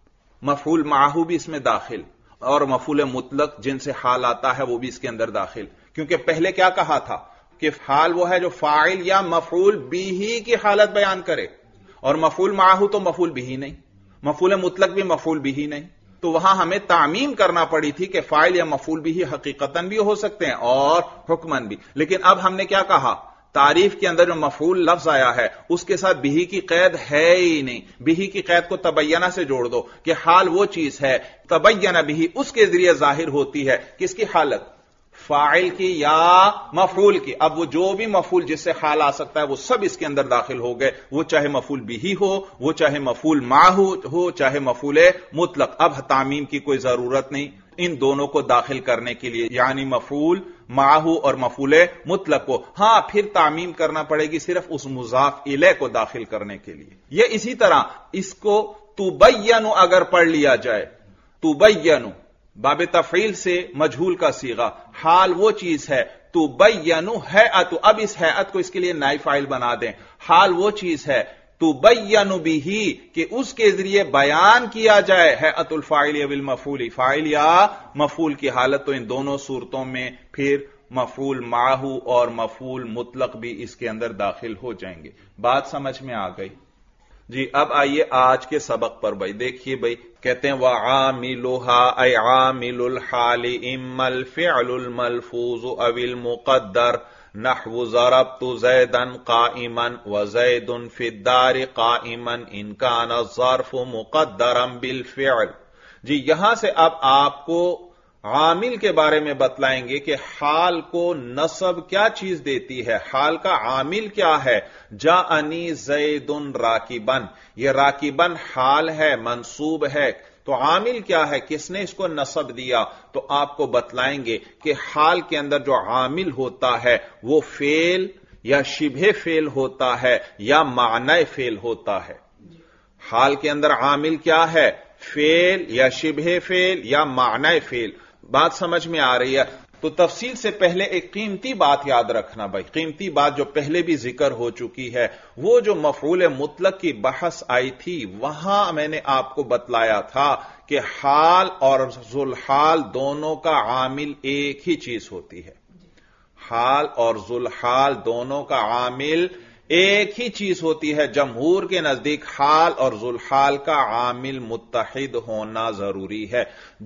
S1: مفعول معہ بھی اس میں داخل، اور مفعول مطلق جن سے حال آتا ہے وہ بھی اس کے اندر داخل، کیونکہ پہلے کیا کہا تھا کہ حال وہ ہے جو فاعل یا مفعول به کی حالت بیان کرے، اور مفعول معہ تو مفعول به نہیں، مفعول مطلق بھی مفعول به نہیں، تو وہاں ہمیں تعمیم کرنا پڑی تھی کہ فاعل یا مفعول بھی حقیقتاً بھی ہو سکتے ہیں اور حکماً بھی، لیکن اب ہم نے کیا کہا؟ تعریف کے اندر جو مفعول لفظ آیا ہے اس کے ساتھ به کی قید ہے ہی نہیں، به کی قید کو تبینہ سے جوڑ دو کہ حال وہ چیز ہے تبین به اس کے ذریعے ظاہر ہوتی ہے، کس کی حالت؟ فاعل کی یا مفعول کی۔ اب وہ جو بھی مفعول جس سے حال آ سکتا ہے وہ سب اس کے اندر داخل ہو گئے، وہ چاہے مفعول به ہو، وہ چاہے مفعول معہ ہو، چاہے مفعول مطلق، اب تعمیم کی کوئی ضرورت نہیں ان دونوں کو داخل کرنے کے لیے، یعنی مفعول معہ اور مفعول مطلق کو۔ ہاں پھر تعمیم کرنا پڑے گی صرف اس مضاف الیہ کو داخل کرنے کے لیے۔ یہ اسی طرح اس کو تبین اگر پڑھ لیا جائے، تبین باب تفعیل سے مجہول کا صیغہ، حال وہ چیز ہے تبین ہیئت، اب اس ہیئت کو اس کے لیے نائب فاعل بنا دیں، حال وہ چیز ہے تبین به کہ اس کے ذریعے بیان کیا جائے ہیئت الفاعل او المفعول، فاعل یا مفعول کی حالت، تو ان دونوں صورتوں میں پھر مفعول معہ اور مفعول مطلق بھی اس کے اندر داخل ہو جائیں گے۔ بات سمجھ میں آ گئی؟ جی اب آئیے آج کے سبق پر بھائی، دیکھیے بھائی کہتے ہیں وَعَامِلُهَا أي عامل الحال اما الفعل الملفوظ او المقدر نحو ضربت زیدا قائما وزید فی الدار قائما ان کان الظرف مقدرا بالفعل۔ جی یہاں سے اب آپ کو عامل کے بارے میں بتلائیں گے کہ حال کو نصب کیا چیز دیتی ہے، حال کا عامل کیا ہے۔ جاءنی زید راکبن، یہ راکبن حال ہے، منصوب ہے، تو عامل کیا ہے، کس نے اس کو نصب دیا؟ تو آپ کو بتلائیں گے کہ حال کے اندر جو عامل ہوتا ہے وہ فعل یا شبہ فعل ہوتا ہے یا معنی فعل ہوتا ہے۔ حال کے اندر عامل کیا ہے؟ فعل یا شبہ فعل یا معنی فعل۔ بات سمجھ میں آ رہی ہے؟ تو تفصیل سے پہلے ایک قیمتی بات یاد رکھنا بھائی، قیمتی بات جو پہلے بھی ذکر ہو چکی ہے، وہ جو مفعول مطلق کی بحث آئی تھی وہاں میں نے آپ کو بتلایا تھا کہ حال اور ذوالحال دونوں کا عامل ایک ہی چیز ہوتی ہے۔ حال اور ذوالحال دونوں کا عامل ایک ہی چیز ہوتی ہے۔ جمہور کے نزدیک حال اور ذوالحال کا عامل متحد ہونا ضروری ہے۔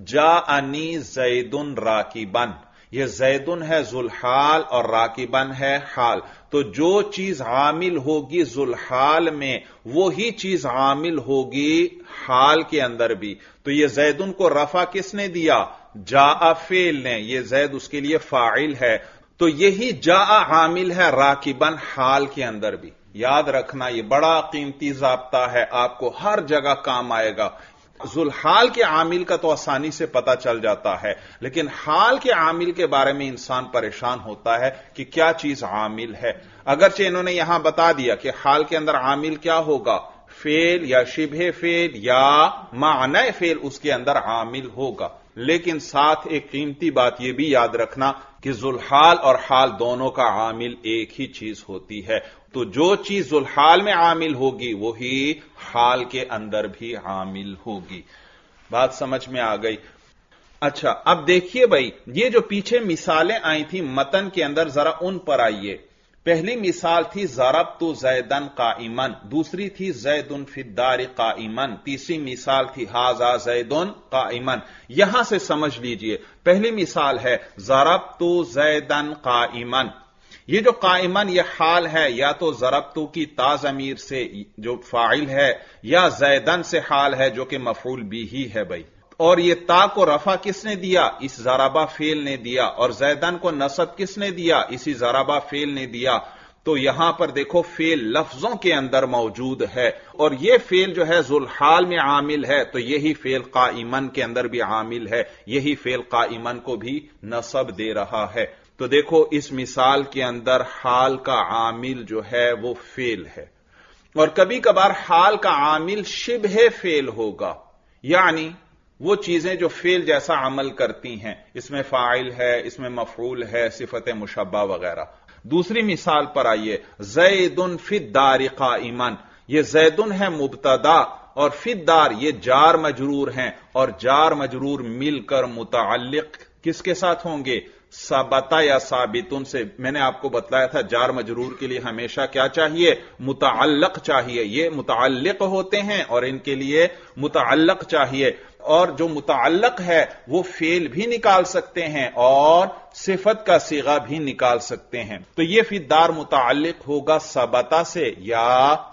S1: جاءنی زید راکبا، یہ زیدن ہے ذوالحال اور راکبن ہے حال، تو جو چیز عامل ہوگی ذوالحال میں وہی چیز عامل ہوگی حال کے اندر بھی۔ تو یہ زیدن کو رفع کس نے دیا؟ جاء فعل نے، یہ زید اس کے لیے فاعل ہے، تو یہی جاء عامل ہے راکبن حال کے اندر بھی۔ یاد رکھنا یہ بڑا قیمتی ضابطہ ہے، آپ کو ہر جگہ کام آئے گا۔ ذوالحال کے عامل کا تو آسانی سے پتا چل جاتا ہے، لیکن حال کے عامل کے بارے میں انسان پریشان ہوتا ہے کہ کیا چیز عامل ہے۔ اگرچہ انہوں نے یہاں بتا دیا کہ حال کے اندر عامل کیا ہوگا، فعل یا شبہ فعل یا معنی فعل اس کے اندر عامل ہوگا، لیکن ساتھ ایک قیمتی بات یہ بھی یاد رکھنا کہ ذوالحال اور حال دونوں کا عامل ایک ہی چیز ہوتی ہے۔ تو جو چیز ذوالحال میں عامل ہوگی وہی حال کے اندر بھی عامل ہوگی۔ بات سمجھ میں آ گئی؟ اچھا اب دیکھیے بھائی، یہ جو پیچھے مثالیں آئی تھیں متن کے اندر ذرا ان پر آئیے۔ پہلی مثال تھی ضربت زیدن قائما، دوسری تھی زید فی الدار قائما، تیسری مثال تھی ھذا زید قائما۔ یہاں سے سمجھ لیجئے، پہلی مثال ہے ضربت زیدن قائما، یہ جو قائمن یہ حال ہے، یا تو ضربتو کی تا ضمیر سے جو فاعل ہے یا زیدن سے حال ہے جو کہ مفعول بھی ہے بھائی، اور یہ تا کو رفع کس نے دیا؟ اس ضربہ فعل نے دیا، اور زیدن کو نصب کس نے دیا؟ اسی ضربہ فعل نے دیا۔ تو یہاں پر دیکھو فعل لفظوں کے اندر موجود ہے، اور یہ فعل جو ہے ذوالحال میں عامل ہے، تو یہی فعل قائمن کے اندر بھی عامل ہے، یہی فعل قائمن کو بھی نصب دے رہا ہے۔ تو دیکھو اس مثال کے اندر حال کا عامل جو ہے وہ فعل ہے، اور کبھی کبھار حال کا عامل شبہ فعل ہوگا، یعنی وہ چیزیں جو فعل جیسا عمل کرتی ہیں، اس میں فاعل ہے، اس میں مفعول ہے، صفت مشبہ وغیرہ۔ دوسری مثال پر آئیے، زید فی الدار قائما، یہ زیدن ہے مبتدا اور فی الدار یہ جار مجرور ہیں، اور جار مجرور مل کر متعلق کس کے ساتھ ہوں گے؟ ثبتا یا ثابتن سے۔ میں نے آپ کو بتلایا تھا جار مجرور کے لیے ہمیشہ کیا چاہیے؟ متعلق چاہیے، یہ متعلق ہوتے ہیں اور ان کے لیے متعلق چاہیے، اور جو متعلق ہے وہ فعل بھی نکال سکتے ہیں اور صفت کا صیغہ بھی نکال سکتے ہیں۔ تو یہ فی الدار متعلق ہوگا ثبتا سے یا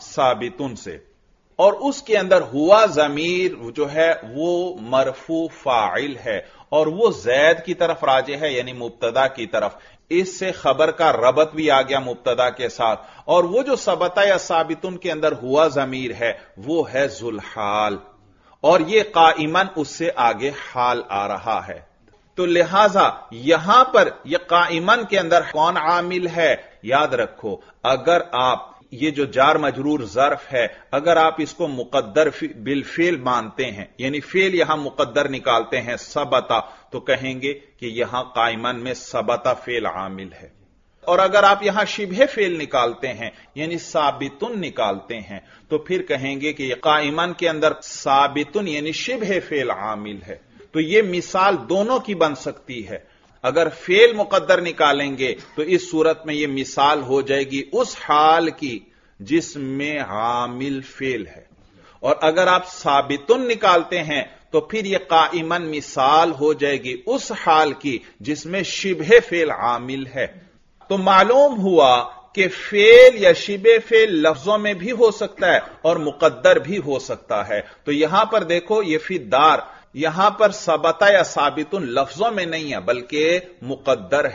S1: ثابتن سے، اور اس کے اندر ہوا ضمیر جو ہے وہ مرفوع فاعل ہے، اور وہ زید کی طرف راجع ہے، یعنی مبتدا کی طرف۔ اس سے خبر کا ربط بھی آ گیا مبتدا کے ساتھ، اور وہ جو ثبتا یا ثابتن کے اندر ہوا ضمیر ہے وہ ہے ذوالحال، اور یہ قائمن اس سے آگے حال آ رہا ہے۔ تو لہذا یہاں پر یہ قائمن کے اندر کون عامل ہے؟ یاد رکھو، اگر آپ یہ جو جار مجرور ظرف ہے اگر آپ اس کو مقدر بالفعل مانتے ہیں، یعنی فعل یہاں مقدر نکالتے ہیں ثبتا، تو کہیں گے کہ یہاں قائمن میں ثبتا فعل عامل ہے، اور اگر آپ یہاں شبہ فعل نکالتے ہیں یعنی ثابتن نکالتے ہیں تو پھر کہیں گے کہ یہ قائمن کے اندر ثابتن یعنی شبہ فعل عامل ہے۔ تو یہ مثال دونوں کی بن سکتی ہے۔ اگر فعل مقدر نکالیں گے تو اس صورت میں یہ مثال ہو جائے گی اس حال کی جس میں عامل فعل ہے، اور اگر آپ ثابتن نکالتے ہیں تو پھر یہ قائمن مثال ہو جائے گی اس حال کی جس میں شبہ فعل عامل ہے۔ تو معلوم ہوا کہ فعل یا شبہ فعل لفظوں میں بھی ہو سکتا ہے اور مقدر بھی ہو سکتا ہے۔ تو یہاں پر دیکھو یہ فی الدار، یہاں پر ثبتا یا ثابتن لفظوں میں نہیں ہے بلکہ مقدر ہیں۔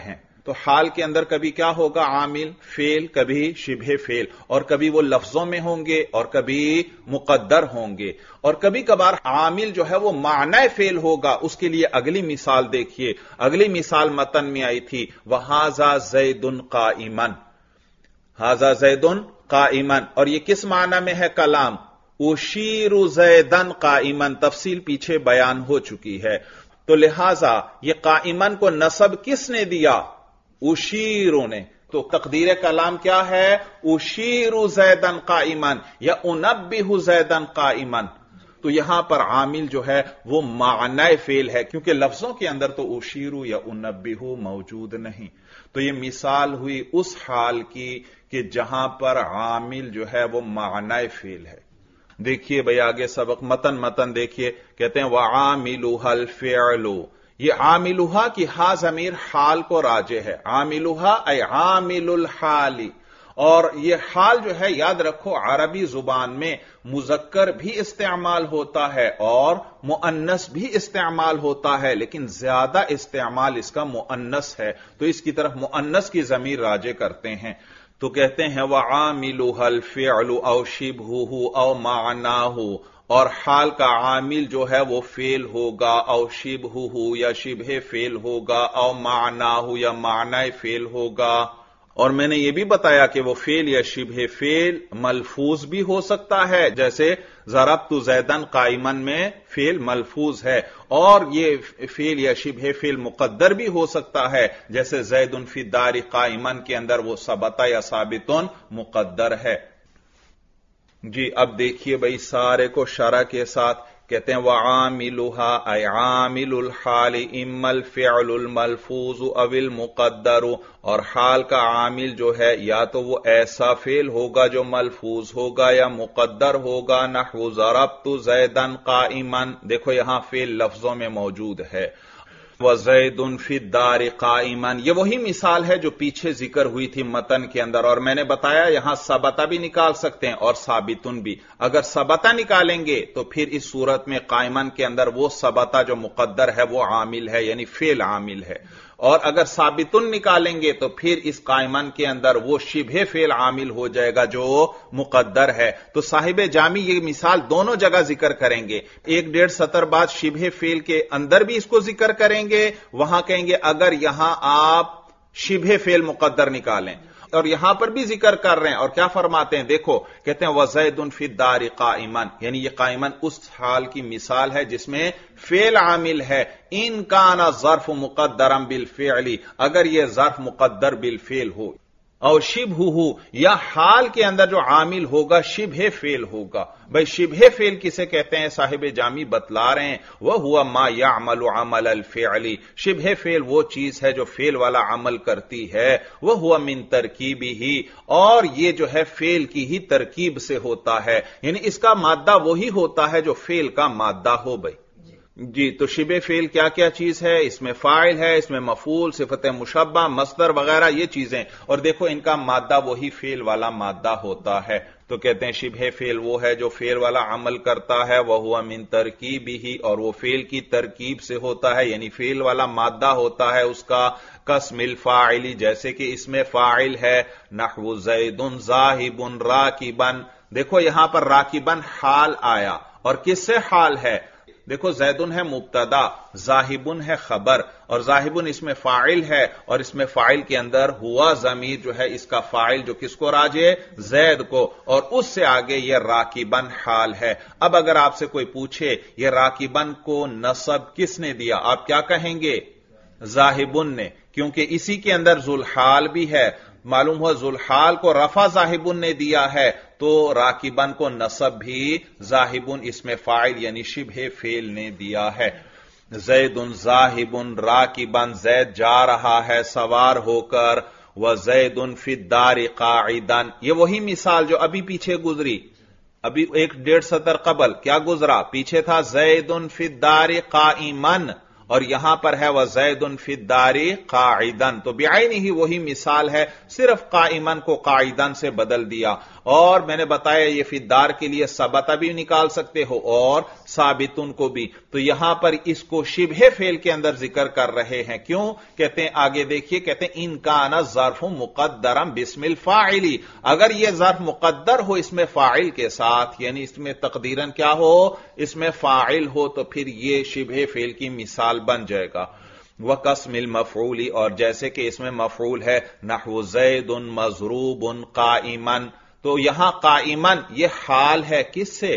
S1: تو حال کے اندر کبھی کیا ہوگا؟ عامل فعل، کبھی شبہ فعل، اور کبھی وہ لفظوں میں ہوں گے اور کبھی مقدر ہوں گے، اور کبھی کبھار عامل جو ہے وہ معنی فعل ہوگا۔ اس کے لیے اگلی مثال دیکھیے، اگلی مثال متن میں آئی تھی وَهَذَا زَيْدٌ قَائِمًا، هَذَا زَيْدٌ قَائِمًا، اور یہ کس معنی میں ہے کلام؟ اُشِیرُ زَيْدًا قَائِمًا، تفصیل پیچھے بیان ہو چکی ہے۔ تو لہذا یہ قائمن کو نصب کس نے دیا؟ اشیرو نے۔ تو تقدیر کلام کیا ہے؟ اشیر زیدن قائمن یا انبہ زیدن قائمن۔ تو یہاں پر عامل جو ہے وہ معنی فعل ہے، کیونکہ لفظوں کے اندر تو اشیرو یا انبہ موجود نہیں۔ تو یہ مثال ہوئی اس حال کی کہ جہاں پر عامل جو ہے وہ معنی فعل ہے۔ دیکھیے بھئی آگے سبق متن دیکھیے، کہتے ہیں وَعَامِلُهَا الْفِعْلُ، یہ عاملوہا کی ہا ضمیر حال کو راجع ہے، عاملوہا اے عامل الحال، اور یہ حال جو ہے یاد رکھو عربی زبان میں مذکر بھی استعمال ہوتا ہے اور مؤنث بھی استعمال ہوتا ہے، لیکن زیادہ استعمال اس کا مؤنث ہے، تو اس کی طرف مؤنث کی ضمیر راجع کرتے ہیں۔ تو کہتے ہیں وَعَامِلُهَا الْفِعْلُ أَوْ شِبْهُهُ أَوْ مَعْنَاهُ، اور حال کا عامل جو ہے وہ فعل ہوگا، او شبہ یا شبہ فعل ہوگا، او معنی یا معنی فعل ہوگا۔ اور میں نے یہ بھی بتایا کہ وہ فعل یا شبہ فعل ملفوظ بھی ہو سکتا ہے، جیسے ضربت زیدن قائمن میں فعل ملفوظ ہے، اور یہ فعل یا شبہ فعل مقدر بھی ہو سکتا ہے، جیسے زید فی الدار قائمن کے اندر وہ ثبت یا ثابتن مقدر ہے۔ جی اب دیکھیے بھئی سارے کو شرح کے ساتھ، کہتے ہیں وَعَامِلُهَا اَيْ عَامِلُ الْحَالِ اِمَّا الْفِعْلُ الْمَلْفُوظُ اَوِ الْمُقَدَّرُ، اور حال کا عامل جو ہے یا تو وہ ایسا فعل ہوگا جو ملفوظ ہوگا یا مقدر ہوگا، نحو ضربت زیدن قائمن، دیکھو یہاں فعل لفظوں میں موجود ہے، وَزَيْدٌ فِي الدَّارِ قَائِمًا، یہ وہی مثال ہے جو پیچھے ذکر ہوئی تھی متن کے اندر، اور میں نے بتایا یہاں ثبتہ بھی نکال سکتے ہیں اور ثابتن بھی۔ اگر ثبتہ نکالیں گے تو پھر اس صورت میں قائمن کے اندر وہ ثبتہ جو مقدر ہے وہ عامل ہے، یعنی فعل عامل ہے، اور اگر ثابتن نکالیں گے تو پھر اس قائمن کے اندر وہ شبہ فعل عامل ہو جائے گا جو مقدر ہے۔ تو صاحب جامی یہ مثال دونوں جگہ ذکر کریں گے، 1.5 سطر بعد شبہ فعل کے اندر بھی اس کو ذکر کریں گے، وہاں کہیں گے اگر یہاں آپ شبہ فعل مقدر نکالیں، اور یہاں پر بھی ذکر کر رہے ہیں، اور کیا فرماتے ہیں دیکھو، کہتے ہیں وَزَيْدٌ فِي الدَّارِ قَائِمًا، یعنی یہ قائمن اس حال کی مثال ہے جس میں فعل عامل ہے، ان کان ظرف مقدرا بالفعل، اگر یہ ظرف مقدر بالفعل ہو، اور شبہ یا حال کے اندر جو عامل ہوگا شبہ فعل ہوگا۔ بھئی شبہ فعل کسے کہتے ہیں؟ صاحب جامی بتلا رہے ہیں وَهُوَ مَا يَعْمَلُ عَمَلَ الْفِعْلِ، شبہ فعل وہ چیز ہے جو فعل والا عمل کرتی ہے، وَهُوَ مِن ترکیبہ، اور یہ جو ہے فعل کی ہی ترکیب سے ہوتا ہے، یعنی اس کا مادہ وہی ہوتا ہے جو فعل کا مادہ ہو۔ بھئی جی تو شبہ فعل کیا کیا چیز ہے؟ اس میں فاعل ہے، اس میں مفعول، صفت مشبہ، مصدر وغیرہ یہ چیزیں، اور دیکھو ان کا مادہ وہی فعل والا مادہ ہوتا ہے۔ تو کہتے ہیں شبہ فعل وہ ہے جو فعل والا عمل کرتا ہے، وَهُوَ مِن ترکیبہ، اور وہ فعل کی ترکیب سے ہوتا ہے، یعنی فعل والا مادہ ہوتا ہے اس کا، کاسم الفاعل، جیسے کہ اس میں فاعل ہے، نحو زید ذاہب راکبا، دیکھو یہاں پر راکبا حال آیا، اور کس سے حال ہے؟ دیکھو زیدن ہے مبتدا، ذاہبن ہے خبر، اور ذاہبن اس میں فاعل ہے، اور اس میں فاعل کے اندر ہوا ضمیر جو ہے اس کا فاعل جو کس کو راجع ہے؟ زید کو، اور اس سے آگے یہ راکبن حال ہے۔ اب اگر آپ سے کوئی پوچھے یہ راکبن کو نصب کس نے دیا، آپ کیا کہیں گے؟ ذاہبن نے، کیونکہ اسی کے اندر ذوالحال بھی ہے، معلوم ہوا ذوالحال کو رفع ذاہبن نے دیا ہے، تو راکبن کو نصب بھی ذاہبن اس میں فاعل یعنی شبہ فعل نے دیا ہے۔ زید ذاہب راکبا، زید جا رہا ہے سوار ہو کر، وزید فی الدار قاعدا، یہ وہی مثال جو ابھی پیچھے گزری، ابھی 1.5 سطر قبل کیا گزرا؟ پیچھے تھا زید فی الدار قائما، اور یہاں پر ہے وَزَيْدٌ فِي الدَّارِ قَاعِدًا، تو بعینہ ہی وہی مثال ہے، صرف قائمن کو قاعدن سے بدل دیا۔ اور میں نے بتایا یہ فی الدار کے لیے ثبتا بھی نکال سکتے ہو اور ثابتن کو بھی. تو یہاں پر اس کو شبہ فعل کے اندر ذکر کر رہے ہیں. کیوں؟ کہتے ہیں آگے دیکھیے، کہتے ہیں ان کان ظرف مقدرا باسم الفاعل، اگر یہ ظرف مقدر ہو اس میں فاعل کے ساتھ، یعنی اس میں تقدیراً کیا ہو، اس میں فاعل ہو، تو پھر یہ شبہ فعل کی مثال بن جائے گا. وقسم المفعول، اور جیسے کہ اس میں مفعول ہے نحو زید مضروب قائما، تو یہاں قائما یہ حال ہے کس سے؟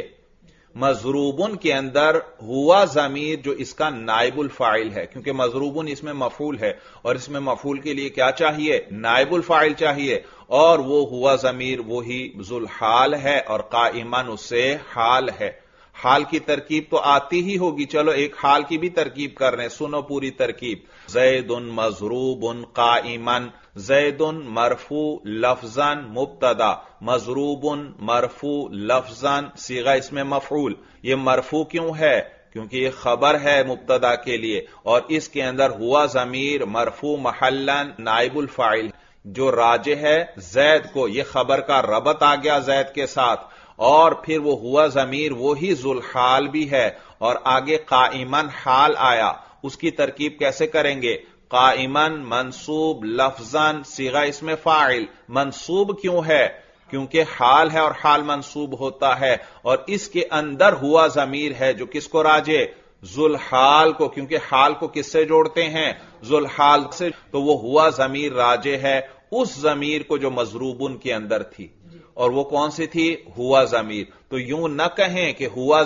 S1: مضروبن کے اندر ہوا ضمیر جو اس کا نائب الفاعل ہے، کیونکہ مضروبن اس میں مفعول ہے اور اس میں مفعول کے لیے کیا چاہیے؟ نائب الفاعل چاہیے، اور وہ ہوا ضمیر وہی ذوالحال ہے اور قائما اس سے حال ہے. حال کی ترکیب تو آتی ہی ہوگی، چلو ایک حال کی بھی ترکیب کر رہے ہیں، سنو پوری ترکیب. زید مضروب قائما، زید مرفوع لفظا مبتدا، مضروب مرفوع لفظا صیغہ اس میں مفعول. یہ مرفوع کیوں ہے؟ کیونکہ یہ خبر ہے مبتدا کے لیے، اور اس کے اندر ہوا ضمیر مرفوع محلا نائب الفاعل جو راجح ہے زید کو، یہ خبر کا ربط آ گیا زید کے ساتھ، اور پھر وہ ہوا ضمیر وہی ذوالحال بھی ہے، اور آگے قائمن حال آیا. اس کی ترکیب کیسے کریں گے؟ قائمن منصوب لفظاً صیغہ اس میں فاعل، منصوب کیوں ہے؟ کیونکہ حال ہے اور حال منصوب ہوتا ہے، اور اس کے اندر ہوا ضمیر ہے جو کس کو راجع؟ ذوالحال کو، کیونکہ حال کو کس سے جوڑتے ہیں؟ ذوالحال سے. تو وہ ہوا ضمیر راجع ہے اس ضمیر کو جو مضروبن کے اندر تھی، اور وہ کون سی تھی؟ ہوا ضمیر. تو یوں نہ کہیں کہ ہوا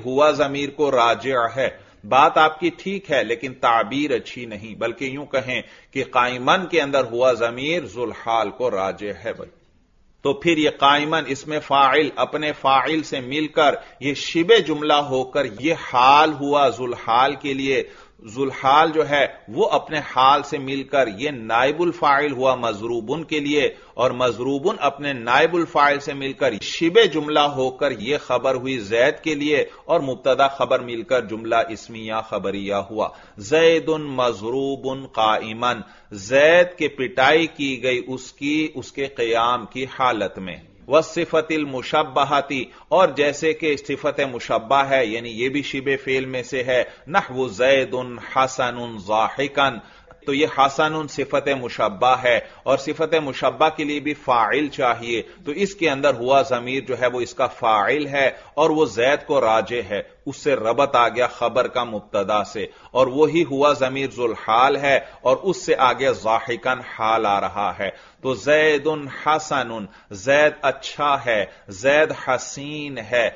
S1: ضمیر کو راجع ہے، بات آپ کی ٹھیک ہے لیکن تعبیر اچھی نہیں، بلکہ یوں کہیں کہ قائمن کے اندر ہوا ضمیر ذوالحال کو راجع ہے. بھائی تو پھر یہ قائمن اس میں فاعل اپنے فاعل سے مل کر یہ شبہ جملہ ہو کر یہ حال ہوا ذوالحال کے لیے. ذوالحال جو ہے وہ اپنے حال سے مل کر یہ نائب الفاعل ہوا مضروبن کے لیے، اور مضروبن اپنے نائب الفاعل سے مل کر شبہ جملہ ہو کر یہ خبر ہوئی زید کے لیے، اور مبتدا خبر مل کر جملہ اسمیہ خبریہ ہوا. زید مضروب قائما، زید کے پٹائی کی گئی اس کے قیام کی حالت میں. والصفت المشبہتی، اور جیسے کہ صفت مشبہ ہے یعنی یہ بھی شبہ فعل میں سے ہے، نحو زید حسن ضاحکا، تو یہ حسن صفت مشبہ ہے، اور صفت مشبہ کے لیے بھی فاعل چاہیے، تو اس کے اندر ہوا ضمیر جو ہے وہ اس کا فاعل ہے، اور وہ زید کو راجع ہے، اس سے ربط آ گیا خبر کا مبتدا سے، اور وہی ہوا ضمیر ذوالحال ہے، اور اس سے آگے ضاحکن حال آ رہا ہے. تو زید حسن، زید اچھا ہے، زید حسین ہے،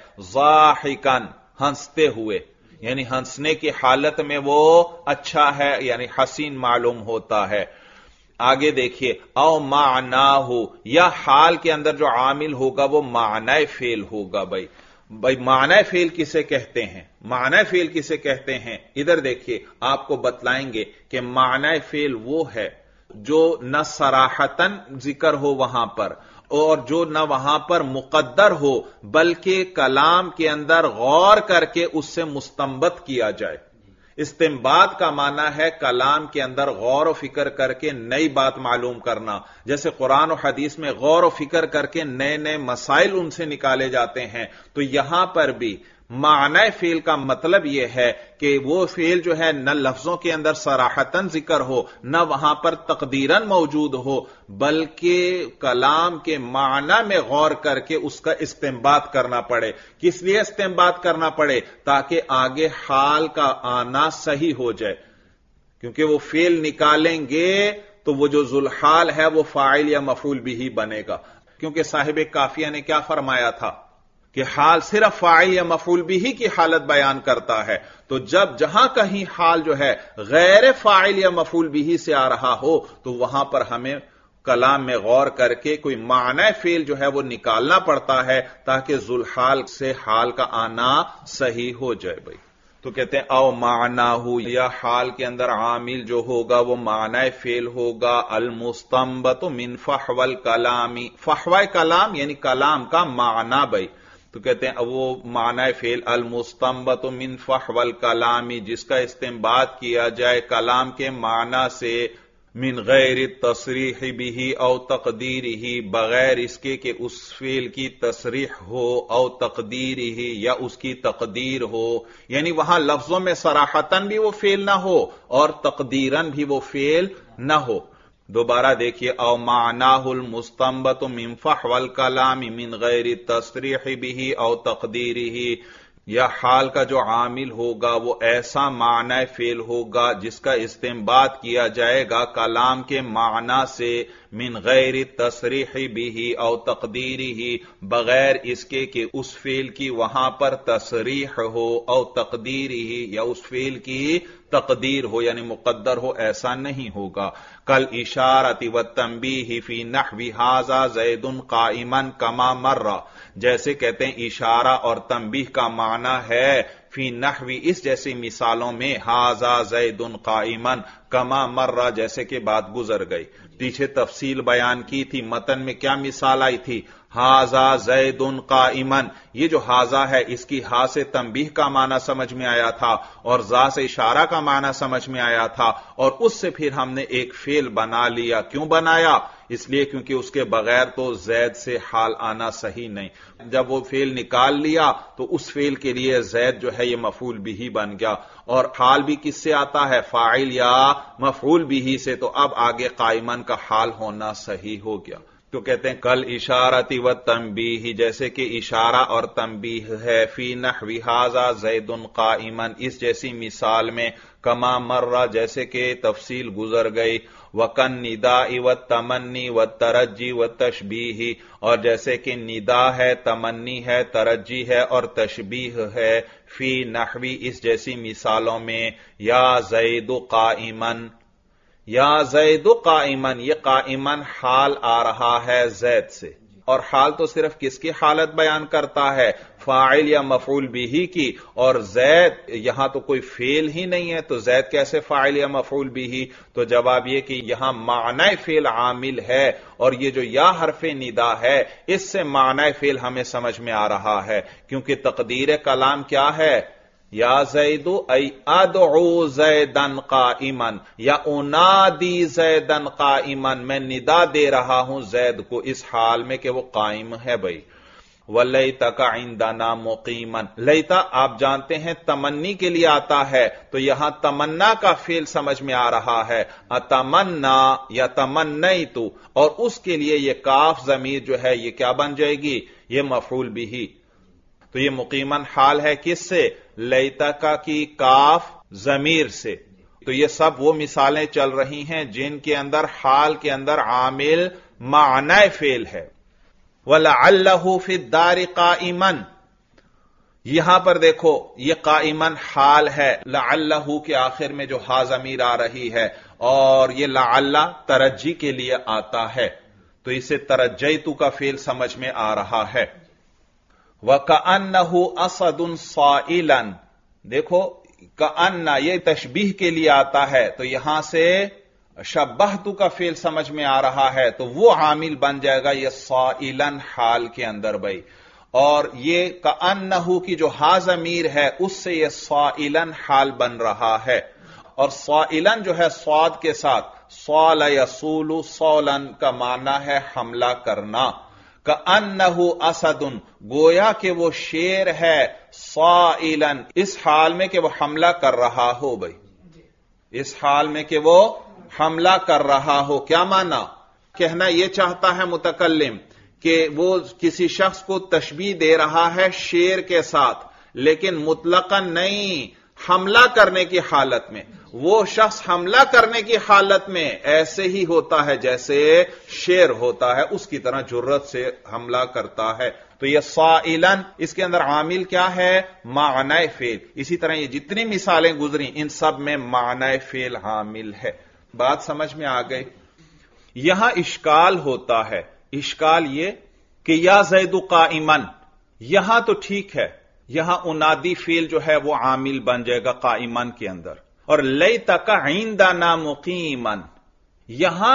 S1: ضاحکن ہنستے ہوئے، یعنی ہنسنے کی حالت میں وہ اچھا ہے، یعنی حسین معلوم ہوتا ہے. آگے دیکھیے او معناہ، یا حال کے اندر جو عامل ہوگا وہ معنی فعل ہوگا. بھائی معنی فعل کسے کہتے ہیں؟ معنی فعل کسے کہتے ہیں؟ ادھر دیکھیے آپ کو بتلائیں گے کہ معنی فعل وہ ہے جو نہ صراحتاً ذکر ہو وہاں پر، اور جو نہ وہاں پر مقدر ہو، بلکہ کلام کے اندر غور کر کے اس سے مستنبط کیا جائے. استنباط کا معنی ہے کلام کے اندر غور و فکر کر کے نئی بات معلوم کرنا، جیسے قرآن و حدیث میں غور و فکر کر کے نئے نئے مسائل ان سے نکالے جاتے ہیں. تو یہاں پر بھی معنی فعل کا مطلب یہ ہے کہ وہ فعل جو ہے نہ لفظوں کے اندر صراحتاً ذکر ہو، نہ وہاں پر تقدیراً موجود ہو، بلکہ کلام کے معنی میں غور کر کے اس کا استنباط کرنا پڑے. کس لیے استنباط کرنا پڑے؟ تاکہ آگے حال کا آنا صحیح ہو جائے، کیونکہ وہ فعل نکالیں گے تو وہ جو ذوالحال ہے وہ فاعل یا مفعول بھی بنے گا. کیونکہ صاحب کافیہ نے کیا فرمایا تھا کہ حال صرف فاعل یا مفعول بھی کی حالت بیان کرتا ہے. تو جہاں کہیں حال جو ہے غیر فاعل یا مفعول بھی سے آ رہا ہو تو وہاں پر ہمیں کلام میں غور کر کے کوئی معنی فعل جو ہے وہ نکالنا پڑتا ہے تاکہ ذوالحال سے حال کا آنا صحیح ہو جائے. بھائی تو کہتے ہیں او معناہ، یا حال کے اندر عامل جو ہوگا وہ معنی فعل ہوگا. المستنبط من فحوى الکلام، فحوى کلام یعنی کلام کا معنی. بھائی تو کہتے ہیں وہ معنی فعل المستنبط من فحوى الکلام، جس کا استنباط کیا جائے کلام کے معنی سے. من غیر تصریح بھی او تقدیرہ، بغیر اس کے کہ اس فعل کی تصریح ہو او تقدیرہ یا اس کی تقدیر ہو، یعنی وہاں لفظوں میں صراحتاً بھی وہ فعل نہ ہو اور تقدیراً بھی وہ فعل نہ ہو۔ دوبارہ دیکھیے، او معناہ المستنبط من فحوى الکلام من غیر تصریح بھی او تقدیرہ، یا حال کا جو عامل ہوگا وہ ایسا معنی فعل ہوگا جس کا استنباط کیا جائے گا کلام کے معنی سے، من غیر تصریح بھی او تقدیرہ، بغیر اس کے کہ اس فعل کی وہاں پر تصریح ہو او تقدیرہ یا اس فعل کی تقدیر ہو یعنی مقدر ہو، ایسا نہیں ہوگا۔ کل اشارۃ والتنبیہ فی نحو ھذا زید قائما کما مر، جیسے کہتے ہیں اشارہ اور تنبیہ کا معنی ہے فی نحو اس جیسی مثالوں میں، ھذا زید قائما کما مر، جیسے کہ بات گزر گئی۔ پیچھے تفصیل بیان کی تھی، متن میں کیا مثال آئی تھی؟ ھذا زید قائما، یہ جو ھذا ہے اس کی ہا سے تنبیہ کا معنی سمجھ میں آیا تھا اور ذا سے اشارہ کا معنی سمجھ میں آیا تھا، اور اس سے پھر ہم نے ایک فعل بنا لیا۔ کیوں بنایا؟ اس لیے کیونکہ اس کے بغیر تو زید سے حال آنا صحیح نہیں۔ جب وہ فعل نکال لیا تو اس فعل کے لیے زید جو ہے یہ مفعول بھی بن گیا، اور حال بھی کس سے آتا ہے؟ فاعل یا مفعول بھی سے، تو اب آگے قائمن کا حال ہونا صحیح ہو گیا۔ تو کہتے ہیں کل اشارۃ و تنبیہ، جیسے کہ اشارہ اور تنبیہ ہے، فی نحو ھذا زید قائما، اس جیسی مثال میں، کما مر، جیسے کہ تفصیل گزر گئی، وکن نداء والتمنی والترجی والتشبیہ، اور جیسے کہ ندا ہے، تمنی ہے، ترجی ہے اور تشبیہ ہے، فی نحو اس جیسی مثالوں میں، یا زید قائما، یا زید قائمن، یہ قائمن حال آ رہا ہے زید سے، اور حال تو صرف کس کی حالت بیان کرتا ہے؟ فاعل یا مفعول بھی کی، اور زید یہاں تو کوئی فعل ہی نہیں ہے، تو زید کیسے فاعل یا مفعول بھی؟ تو جواب یہ کہ یہاں معنی فعل عامل ہے، اور یہ جو یا حرف ندا ہے اس سے معنی فعل ہمیں سمجھ میں آ رہا ہے، کیونکہ تقدیر کلام کیا ہے؟ یا زید ای ادعو زیدن قائما، یا انادی زیدن قائما، میں ندا دے رہا ہوں زید کو اس حال میں کہ وہ قائم ہے۔ بھائی وَلَيْتَكَ عِندَنَا مُقِيمًا، لیتا آپ جانتے ہیں تمنی کے لیے آتا ہے، تو یہاں تمنا کا فعل سمجھ میں آ رہا ہے، اتمنا یا تمنیت، اور اس کے لیے یہ کاف ضمیر جو ہے یہ کیا بن جائے گی؟ یہ مفعول بھی۔ تو یہ مقیمن حال ہے کس سے؟ لیتکا کی کاف ضمیر سے۔ تو یہ سب وہ مثالیں چل رہی ہیں جن کے اندر حال کے اندر عامل معنی فعل ہے۔ وَلَعَلَّهُ فِي الدَّارِ قَائِمًا، یہاں پر دیکھو یہ قائمن حال ہے، لعلہ کے آخر میں جو ہا ضمیر آ رہی ہے، اور یہ لعل ترجی کے لیے آتا ہے، تو اسے ترجیت کا فعل سمجھ میں آ رہا ہے۔ وَكَأَنَّهُ أَسَدٌ صَائِلًا، دیکھو کأن یہ تشبیہ کے لیے آتا ہے، تو یہاں سے شبہت کا فعل سمجھ میں آ رہا ہے، تو وہ عامل بن جائے گا یہ صائلن حال کے اندر بھائی، اور یہ کأنہ کی جو ہا ضمیر ہے اس سے یہ صائلن حال بن رہا ہے، اور صائلن جو ہے صاد کے ساتھ، صال یصول صولن کا معنی ہے حملہ کرنا، کأنہ اسد، گویا کہ وہ شیر ہے، صائلن اس حال میں کہ وہ حملہ کر رہا ہو بھائی، اس حال میں کہ وہ حملہ کر رہا ہو۔ کیا معنی؟ کہنا یہ چاہتا ہے متکلم کہ وہ کسی شخص کو تشبیہ دے رہا ہے شیر کے ساتھ، لیکن مطلقاً نہیں، حملہ کرنے کی حالت میں۔ وہ شخص حملہ کرنے کی حالت میں ایسے ہی ہوتا ہے جیسے شیر ہوتا ہے، اس کی طرح جرت سے حملہ کرتا ہے۔ تو یہ صائلن اس کے اندر عامل کیا ہے؟ معنی فعل۔ اسی طرح یہ جتنی مثالیں گزری ان سب میں معنی فعل عامل ہے۔ بات سمجھ میں آ گئی؟ یہاں اشکال ہوتا ہے، اشکال یہ کہ یا زید قائمن، یہاں تو ٹھیک ہے، یہاں انادی فعل جو ہے وہ عامل بن جائے گا قائمن کے اندر، اور لیتک عندنا مقیما، یہاں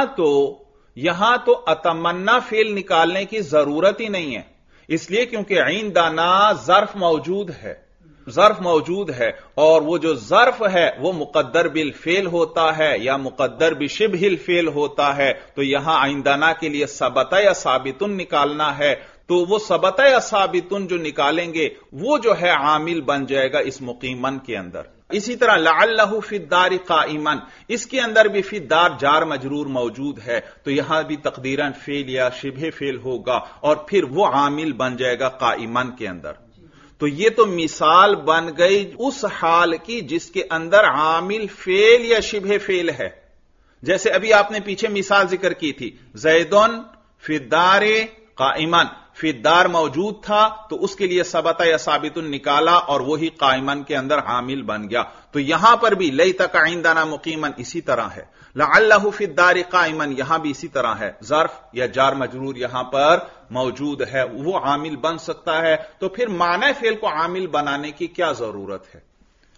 S1: تو اتمنا فعل نکالنے کی ضرورت ہی نہیں ہے، اس لیے کیونکہ عندنا ظرف موجود ہے، ظرف موجود ہے اور وہ جو ظرف ہے وہ مقدر بالفعل ہوتا ہے یا مقدر بشبہ الفعل ہوتا ہے، تو یہاں آئندنا کے لیے ثبت یا ثابتن نکالنا ہے، تو وہ ثبت یا ثابتن جو نکالیں گے وہ جو ہے عامل بن جائے گا اس مقیمن کے اندر۔ اسی طرح لعلہ فی الدار قائما، اس کے اندر بھی فی الدار جار مجرور موجود ہے، تو یہاں بھی تقدیراً فعل یا شبہ فعل ہوگا اور پھر وہ عامل بن جائے گا قائمن کے اندر۔ تو یہ تو مثال بن گئی اس حال کی جس کے اندر عامل فعل یا شبہ فعل ہے، جیسے ابھی آپ نے پیچھے مثال ذکر کی تھی، زیدن فی الدار قائما، فی الدار موجود تھا تو اس کے لیے ثبت یا ثابت نکالا اور وہی قائمن کے اندر عامل بن گیا۔ تو یہاں پر بھی لیتک عندنا مقیما اسی طرح ہے، لعلہ فی الدار قائما یہاں بھی اسی طرح ہے، ظرف یا جار مجرور یہاں پر موجود ہے، وہ عامل بن سکتا ہے، تو پھر معنی فعل کو عامل بنانے کی کیا ضرورت ہے؟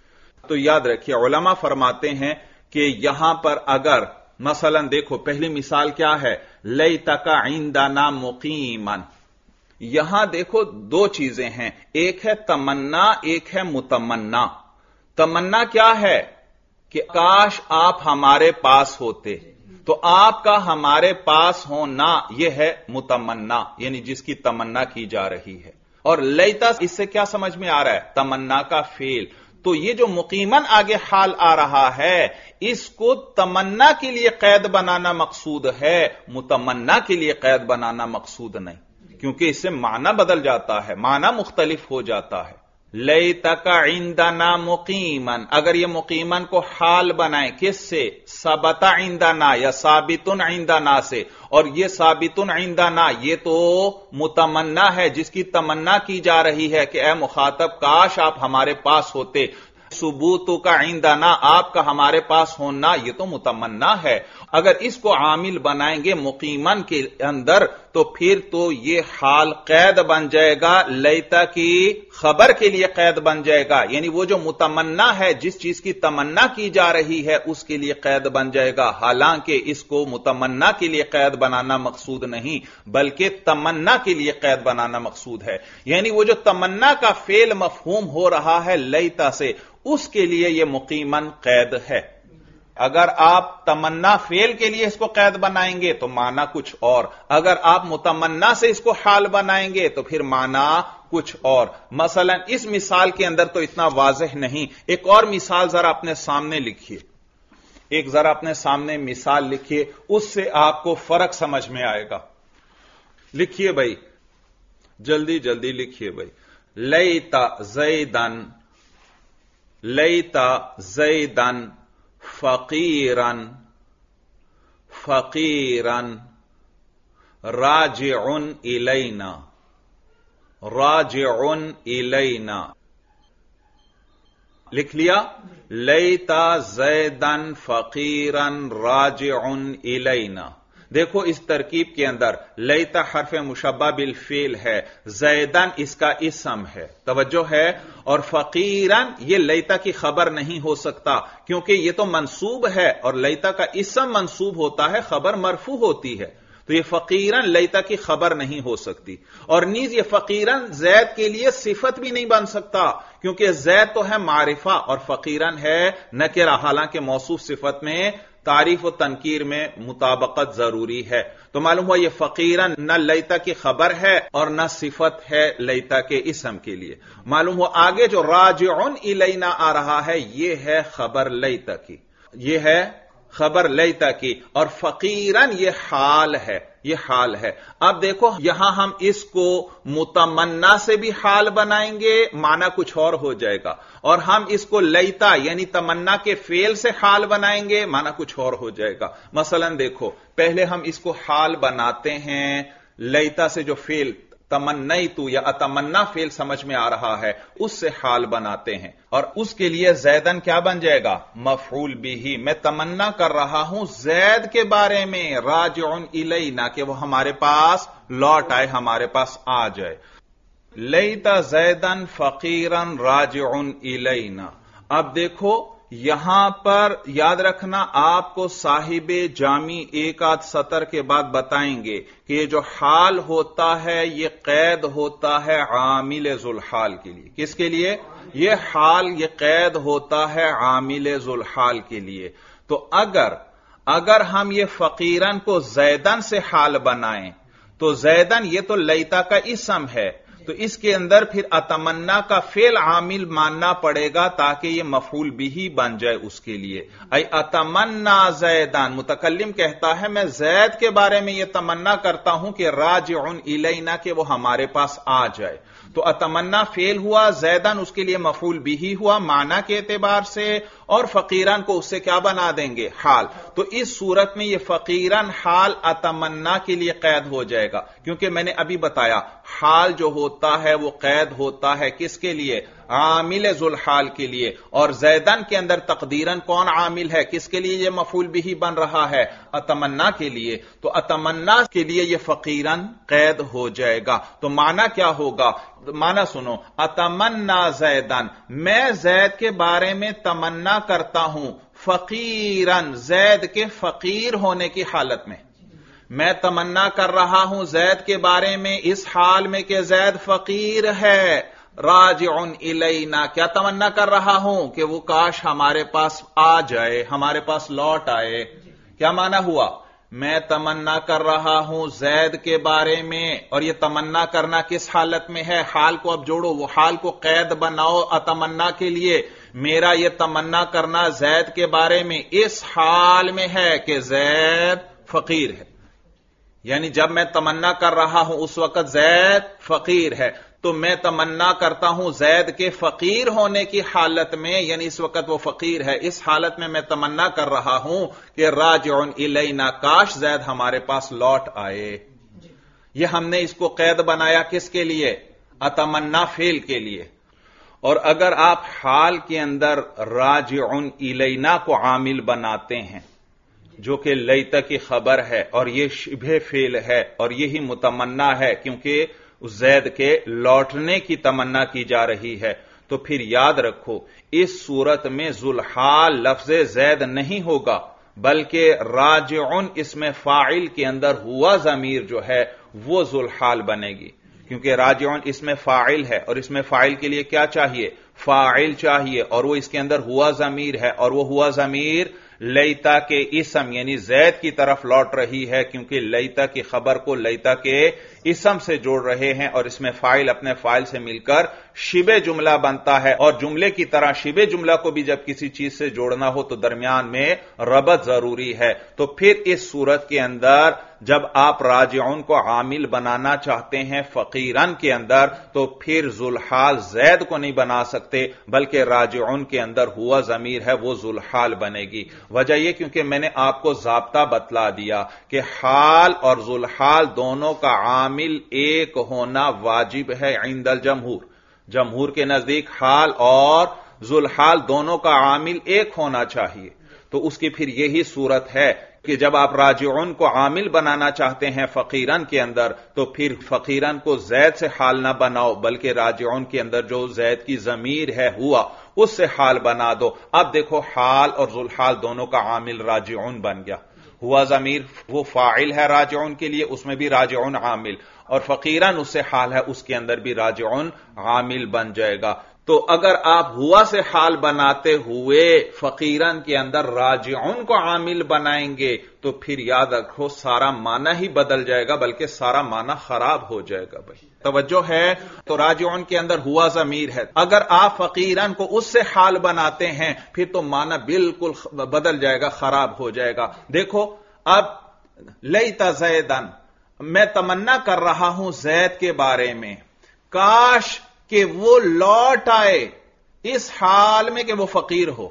S1: تو یاد رکھیے علماء فرماتے ہیں کہ یہاں پر اگر مثلا دیکھو پہلی مثال کیا ہے، لیتک عندنا مقیما، یہاں دیکھو دو چیزیں ہیں، ایک ہے تمنا، ایک ہے متمنا۔ تمنا کیا ہے کہ کاش آپ ہمارے پاس ہوتے، تو آپ کا ہمارے پاس ہونا یہ ہے متمنا، یعنی جس کی تمنا کی جا رہی ہے۔ اور لیتا اس سے کیا سمجھ میں آ رہا ہے؟ تمنا کا فعل۔ تو یہ جو مقیمن آگے حال آ رہا ہے اس کو تمنا کے لیے قید بنانا مقصود ہے، متمنا کے لیے قید بنانا مقصود نہیں، کیونکہ اس سے معنی بدل جاتا ہے، معنی مختلف ہو جاتا ہے۔ لیتک عندنا مقیما، اگر یہ مقیمن کو حال بنائیں کس سے؟ ثبت عندنا یا ثابت عندنا سے، اور یہ ثابت عندنا یہ تو متمنا ہے جس کی تمنا کی جا رہی ہے کہ اے مخاطب کاش آپ ہمارے پاس ہوتے۔ ثبوت کا عندنا، آپ کا ہمارے پاس ہونا یہ تو متمنا ہے۔ اگر اس کو عامل بنائیں گے مقیمن کے اندر تو پھر تو یہ حال قید بن جائے گا، لیتا کی خبر کے لیے قید بن جائے گا، یعنی وہ جو متمنا ہے جس چیز کی تمنا کی جا رہی ہے اس کے لیے قید بن جائے گا، حالانکہ اس کو متمنا کے لیے قید بنانا مقصود نہیں بلکہ تمنا کے لیے قید بنانا مقصود ہے۔ یعنی وہ جو تمنا کا فعل مفہوم ہو رہا ہے لیتا سے، اس کے لیے یہ مقیمن قید ہے۔ اگر آپ تمنا فعل کے لیے اس کو قید بنائیں گے تو معنی کچھ اور، اگر آپ متمنا سے اس کو حال بنائیں گے تو پھر معنی کچھ اور۔ مثلا اس مثال کے اندر تو اتنا واضح نہیں، ایک اور مثال ذرا اپنے سامنے لکھیے، ایک ذرا اپنے سامنے مثال لکھیے، اس سے آپ کو فرق سمجھ میں آئے گا۔ لکھیے بھائی، جلدی جلدی لکھیے بھائی۔ لیتا زیدن، لیتا زیدن فقیرن، فقیرن راجعن الینا، راجعن الینا۔ لکھ لیا؟ لیتا زیدن فقیرن راجعن الینا۔ دیکھو اس ترکیب کے اندر لیتا حرف مشبہ بالفعل ہے، زیدن اس کا اسم ہے، توجہ ہے، اور فقیرن یہ لیتا کی خبر نہیں ہو سکتا کیونکہ یہ تو منصوب ہے اور لیتا کا اسم منصوب ہوتا ہے، خبر مرفوع ہوتی ہے، تو یہ فقیرن لیتا کی خبر نہیں ہو سکتی۔ اور نیز یہ فقیرن زید کے لیے صفت بھی نہیں بن سکتا کیونکہ زید تو ہے معرفہ اور فقیرن ہے نکرہ، حالانکہ موصوف صفت میں تعریف و تنکیر میں مطابقت ضروری ہے۔ تو معلوم ہوا یہ فقیرن نہ لیتا کی خبر ہے اور نہ صفت ہے لیتا کے اسم کے لیے۔ معلوم ہوا آگے جو راجعن الینا آ رہا ہے یہ ہے خبر لیتا کی، یہ ہے خبر لیتا کی، اور فقیرن یہ حال ہے، یہ حال ہے۔ اب دیکھو یہاں ہم اس کو متمنا سے بھی حال بنائیں گے، معنی کچھ اور ہو جائے گا، اور ہم اس کو لیتا یعنی تمنا کے فعل سے حال بنائیں گے، معنی کچھ اور ہو جائے گا۔ مثلا دیکھو پہلے ہم اس کو حال بناتے ہیں لیتا سے، جو فعل تمنیتو یا اتمنا فعل سمجھ میں آ رہا ہے اس سے حال بناتے ہیں، اور اس کے لیے زیدن کیا بن جائے گا؟ مفعول بھی، میں تمنا کر رہا ہوں زید کے بارے میں، راجعن الینا کہ وہ ہمارے پاس لوٹ آئے، ہمارے پاس آ جائے۔ لیتا زیدن فقیرن راجعن الینا۔ اب دیکھو یہاں پر یاد رکھنا، آپ کو صاحب جامی ایک آدھ سطر کے بعد بتائیں گے کہ یہ جو حال ہوتا ہے یہ قید ہوتا ہے عامل ذوالحال کے لیے. کس کے لیے؟ یہ حال، یہ قید ہوتا ہے عامل ذوالحال کے لیے. تو اگر ہم یہ فقیرن کو زیدن سے حال بنائیں تو زیدن یہ تو لیتا کا اسم ہے، تو اس کے اندر پھر اتمنا کا فعل عامل ماننا پڑے گا تاکہ یہ مفعول بھی بن جائے اس کے لیے. ای اتمنا زیدان، متکلم کہتا ہے میں زید کے بارے میں یہ تمنا کرتا ہوں کہ راجع الینا، کہ وہ ہمارے پاس آ جائے. تو اتمنا فعل ہوا، زیدان اس کے لیے مفعول بھی ہوا معنی کے اعتبار سے، اور فقیران کو اس سے کیا بنا دیں گے؟ حال. تو اس صورت میں یہ فقیران حال اتمنا کے لیے قید ہو جائے گا، کیونکہ میں نے ابھی بتایا حال جو ہوتا ہے وہ قید ہوتا ہے کس کے لیے؟ عامل ذوالحال کے لیے. اور زیدن کے اندر تقدیرن کون عامل ہے؟ کس کے لیے یہ مفعول بھی بن رہا ہے؟ اتمنا کے لیے. تو اتمنا کے لیے یہ فقیرن قید ہو جائے گا. تو معنی کیا ہوگا؟ معنی سنو، اتمنا زیدن، میں زید کے بارے میں تمنا کرتا ہوں فقیرن، زید کے فقیر ہونے کی حالت میں. میں تمنا کر رہا ہوں زید کے بارے میں اس حال میں کہ زید فقیر ہے. راجع الینا، کیا تمنا کر رہا ہوں؟ کہ وہ کاش ہمارے پاس آ جائے، ہمارے پاس لوٹ آئے. کیا معنی ہوا؟ میں تمنا کر رہا ہوں زید کے بارے میں، اور یہ تمنا کرنا کس حالت میں ہے؟ حال کو اب جوڑو، وہ حال کو قید بناؤ اتمنا کے لیے. میرا یہ تمنا کرنا زید کے بارے میں اس حال میں ہے کہ زید فقیر ہے. یعنی جب میں تمنا کر رہا ہوں اس وقت زید فقیر ہے، تو میں تمنا کرتا ہوں زید کے فقیر ہونے کی حالت میں، یعنی اس وقت وہ فقیر ہے، اس حالت میں میں تمنا کر رہا ہوں کہ راجع الینا، کاش زید ہمارے پاس لوٹ آئے. یہ ہم نے اس کو قید بنایا کس کے لیے؟ اتمنا فعل کے لیے. اور اگر آپ حال کے اندر راجع الینا کو عامل بناتے ہیں جو کہ لیتا کی خبر ہے، اور یہ شبہ فعل ہے اور یہی متمنا ہے کیونکہ زید کے لوٹنے کی تمنا کی جا رہی ہے، تو پھر یاد رکھو اس صورت میں ذوالحال لفظ زید نہیں ہوگا، بلکہ راجعن اسم فاعل کے اندر ہوا ضمیر جو ہے وہ ذوالحال بنے گی، کیونکہ راجعن اسم فاعل ہے، اور اسم فاعل کے لیے کیا چاہیے؟ فاعل چاہیے، اور وہ اس کے اندر ہوا ضمیر ہے، اور وہ ہوا ضمیر لیتا کے اسم یعنی زید کی طرف لوٹ رہی ہے، کیونکہ لیتا کی خبر کو لیتا کے اسم سے جوڑ رہے ہیں، اور اس میں فاعل اپنے فاعل سے مل کر شبہ جملہ بنتا ہے. اور جملے کی طرح شبہ جملہ کو بھی جب کسی چیز سے جوڑنا ہو تو درمیان میں ربط ضروری ہے. تو پھر اس صورت کے اندر جب آپ راجعون کو عامل بنانا چاہتے ہیں فقیرن کے اندر، تو پھر ذوالحال زید کو نہیں بنا سکتے، بلکہ راجعون کے اندر ہوا ضمیر ہے وہ ذوالحال بنے گی. وجہ یہ کیونکہ میں نے آپ کو ضابطہ بتلا دیا کہ حال اور ذوالحال دونوں کا عامل ایک ہونا واجب ہے عند الجمہور. جمہور کے نزدیک حال اور ذوالحال دونوں کا عامل ایک ہونا چاہیے. تو اس کی پھر یہی صورت ہے کہ جب آپ راجعون کو عامل بنانا چاہتے ہیں فقیرن کے اندر، تو پھر فقیرن کو زید سے حال نہ بناؤ، بلکہ راجعون کے اندر جو زید کی ضمیر ہے ہوا اس سے حال بنا دو. اب دیکھو حال اور ذوالحال دونوں کا عامل راجعون بن گیا. ہوا ضمیر وہ فاعل ہے راجعون کے لیے، اس میں بھی راجعون عامل، اور فقیرن اس سے حال ہے اس کے اندر بھی راجعون عامل بن جائے گا. تو اگر آپ ہوا سے حال بناتے ہوئے فقیرن کے اندر راجعون کو عامل بنائیں گے تو پھر یاد رکھو سارا معنی ہی بدل جائے گا، بلکہ سارا معنی خراب ہو جائے گا. بھائی توجہ ہے؟ تو راجعون کے اندر ہوا ضمیر ہے، اگر آپ فقیرن کو اس سے حال بناتے ہیں پھر تو معنی بالکل بدل جائے گا، خراب ہو جائے گا. دیکھو اب لیتا زیدن، میں تمنا کر رہا ہوں زید کے بارے میں کاش کہ وہ لوٹ آئے اس حال میں کہ وہ فقیر ہو.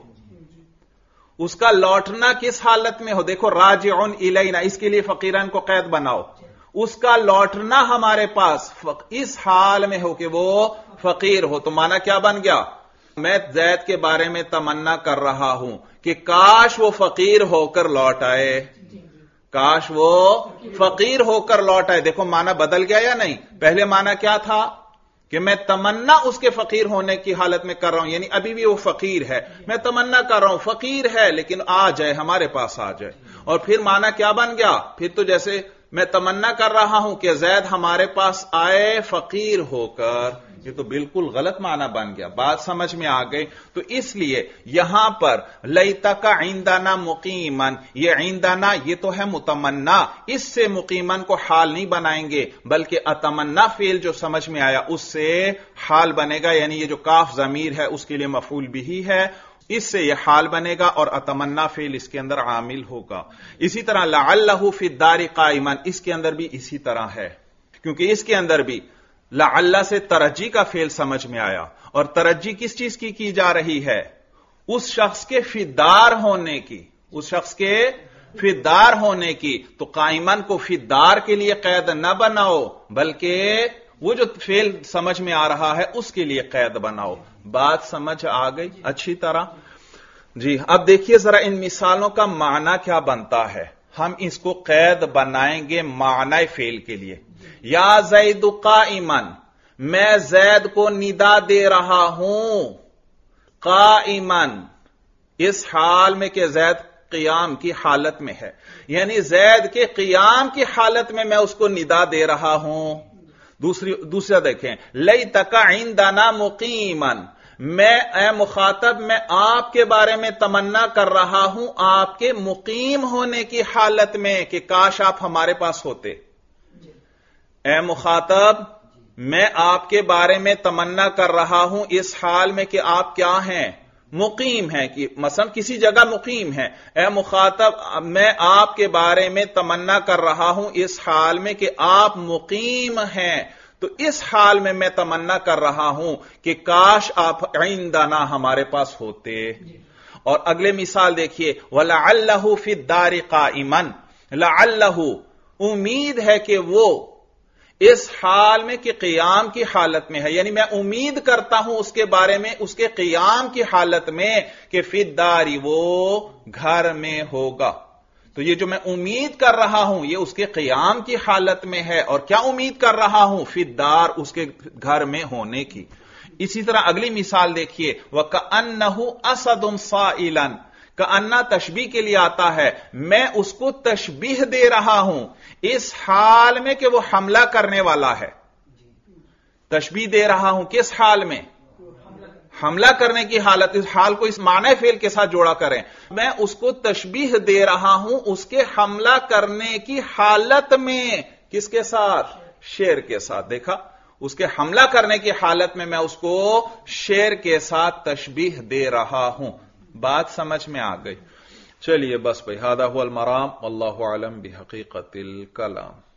S1: اس کا لوٹنا کس حالت میں ہو؟ دیکھو راجعون الینا، اس کے لیے فقیران کو قید بناؤ. اس کا لوٹنا ہمارے پاس اس حال میں ہو کہ وہ فقیر ہو. تو معنی کیا بن گیا؟ میں زید کے بارے میں تمنا کر رہا ہوں کہ کاش وہ فقیر ہو کر لوٹ آئے، کاش وہ فقیر ہو کر لوٹ آئے. دیکھو معنی بدل گیا یا نہیں؟ پہلے معنی کیا تھا؟ کہ میں تمنا اس کے فقیر ہونے کی حالت میں کر رہا ہوں، یعنی ابھی بھی وہ فقیر ہے، میں تمنا کر رہا ہوں فقیر ہے لیکن آ جائے، ہمارے پاس آ جائے. اور پھر معنی کیا بن گیا؟ پھر تو جیسے میں تمنا کر رہا ہوں کہ زید ہمارے پاس آئے فقیر ہو کر، یہ تو بالکل غلط معنی بن گیا. بات سمجھ میں آ گئی؟ تو اس لیے یہاں پر لیتک عندنا مقیمن، یہ عندنا یہ تو ہے متمنا، اس سے مقیمن کو حال نہیں بنائیں گے، بلکہ اتمنا فعل جو سمجھ میں آیا اس سے حال بنے گا، یعنی یہ جو کاف ضمیر ہے اس کے لیے مفعول بھی ہے، اس سے یہ حال بنے گا اور اتمنا فعل اس کے اندر عامل ہوگا. اسی طرح لعلہ فی الدار قائما، اس کے اندر بھی اسی طرح ہے، کیونکہ اس کے اندر بھی لعل سے ترجی کا فعل سمجھ میں آیا، اور ترجی کس چیز کی جا رہی ہے؟ اس شخص کے فی الدار ہونے کی، اس شخص کے فی الدار ہونے کی. تو قائمن کو فی الدار کے لیے قید نہ بناؤ، بلکہ وہ جو فعل سمجھ میں آ رہا ہے اس کے لیے قید بناؤ. بات سمجھ آ گئی اچھی طرح؟ جی اب دیکھیے ذرا ان مثالوں کا معنی کیا بنتا ہے. ہم اس کو قید بنائیں گے معنی فعل کے لیے. یا زید قائمن، میں زید کو ندا دے رہا ہوں قائمن، اس حال میں کہ زید قیام کی حالت میں ہے، یعنی زید کے قیام کی حالت میں اس کو ندا دے رہا ہوں. دوسرا دیکھیں، لیتک عندنا مقیمن، میں اے مخاطب میں آپ کے بارے میں تمنا کر رہا ہوں آپ کے مقیم ہونے کی حالت میں کہ کاش آپ ہمارے پاس ہوتے. اے مخاطب میں آپ کے بارے میں تمنا کر رہا ہوں اس حال میں کہ آپ کیا ہیں؟ مقیم ہیں، کہ مثلا کسی جگہ مقیم ہیں. اے مخاطب میں آپ کے بارے میں تمنا کر رہا ہوں اس حال میں کہ آپ مقیم ہیں. تو اس حال میں میں تمنا کر رہا ہوں کہ کاش آپ عندنا ہمارے پاس ہوتے. اور اگلے مثال دیکھیے، وَلَعَلَّهُ فِي الدَّارِ قَائِمًا، لَعَلَّهُ امید ہے کہ وہ اس حال میں کہ قیام کی حالت میں ہے، یعنی میں امید کرتا ہوں اس کے بارے میں اس کے قیام کی حالت میں کہ فی الدار وہ گھر میں ہوگا. تو یہ جو میں امید کر رہا ہوں یہ اس کے قیام کی حالت میں ہے، اور کیا امید کر رہا ہوں؟ فی الدار اس کے گھر میں ہونے کی. اسی طرح اگلی مثال دیکھیے، وَكَأَنَّهُ أَسَدٌ صَائِلًا، کأنہ تشبیہ کے لیے آتا ہے، میں اس کو تشبیہ دے رہا ہوں اس حال میں کہ وہ حملہ کرنے والا ہے. تشبیہ دے رہا ہوں کس حال میں؟ حملہ کرنے کی حالت. اس حال کو اس معنی فعل کے ساتھ جوڑا کریں. میں اس کو تشبیہ دے رہا ہوں اس کے حملہ کرنے کی حالت میں. کس کے ساتھ؟ شیر کے ساتھ. دیکھا، اس کے حملہ کرنے کی حالت میں میں اس کو شیر کے ساتھ تشبیہ دے رہا ہوں. بات سمجھ میں آ گئی؟ چلیے بس بھائی، ھذا ھو المرام، واللہ اعلم بحقیقت الکلام.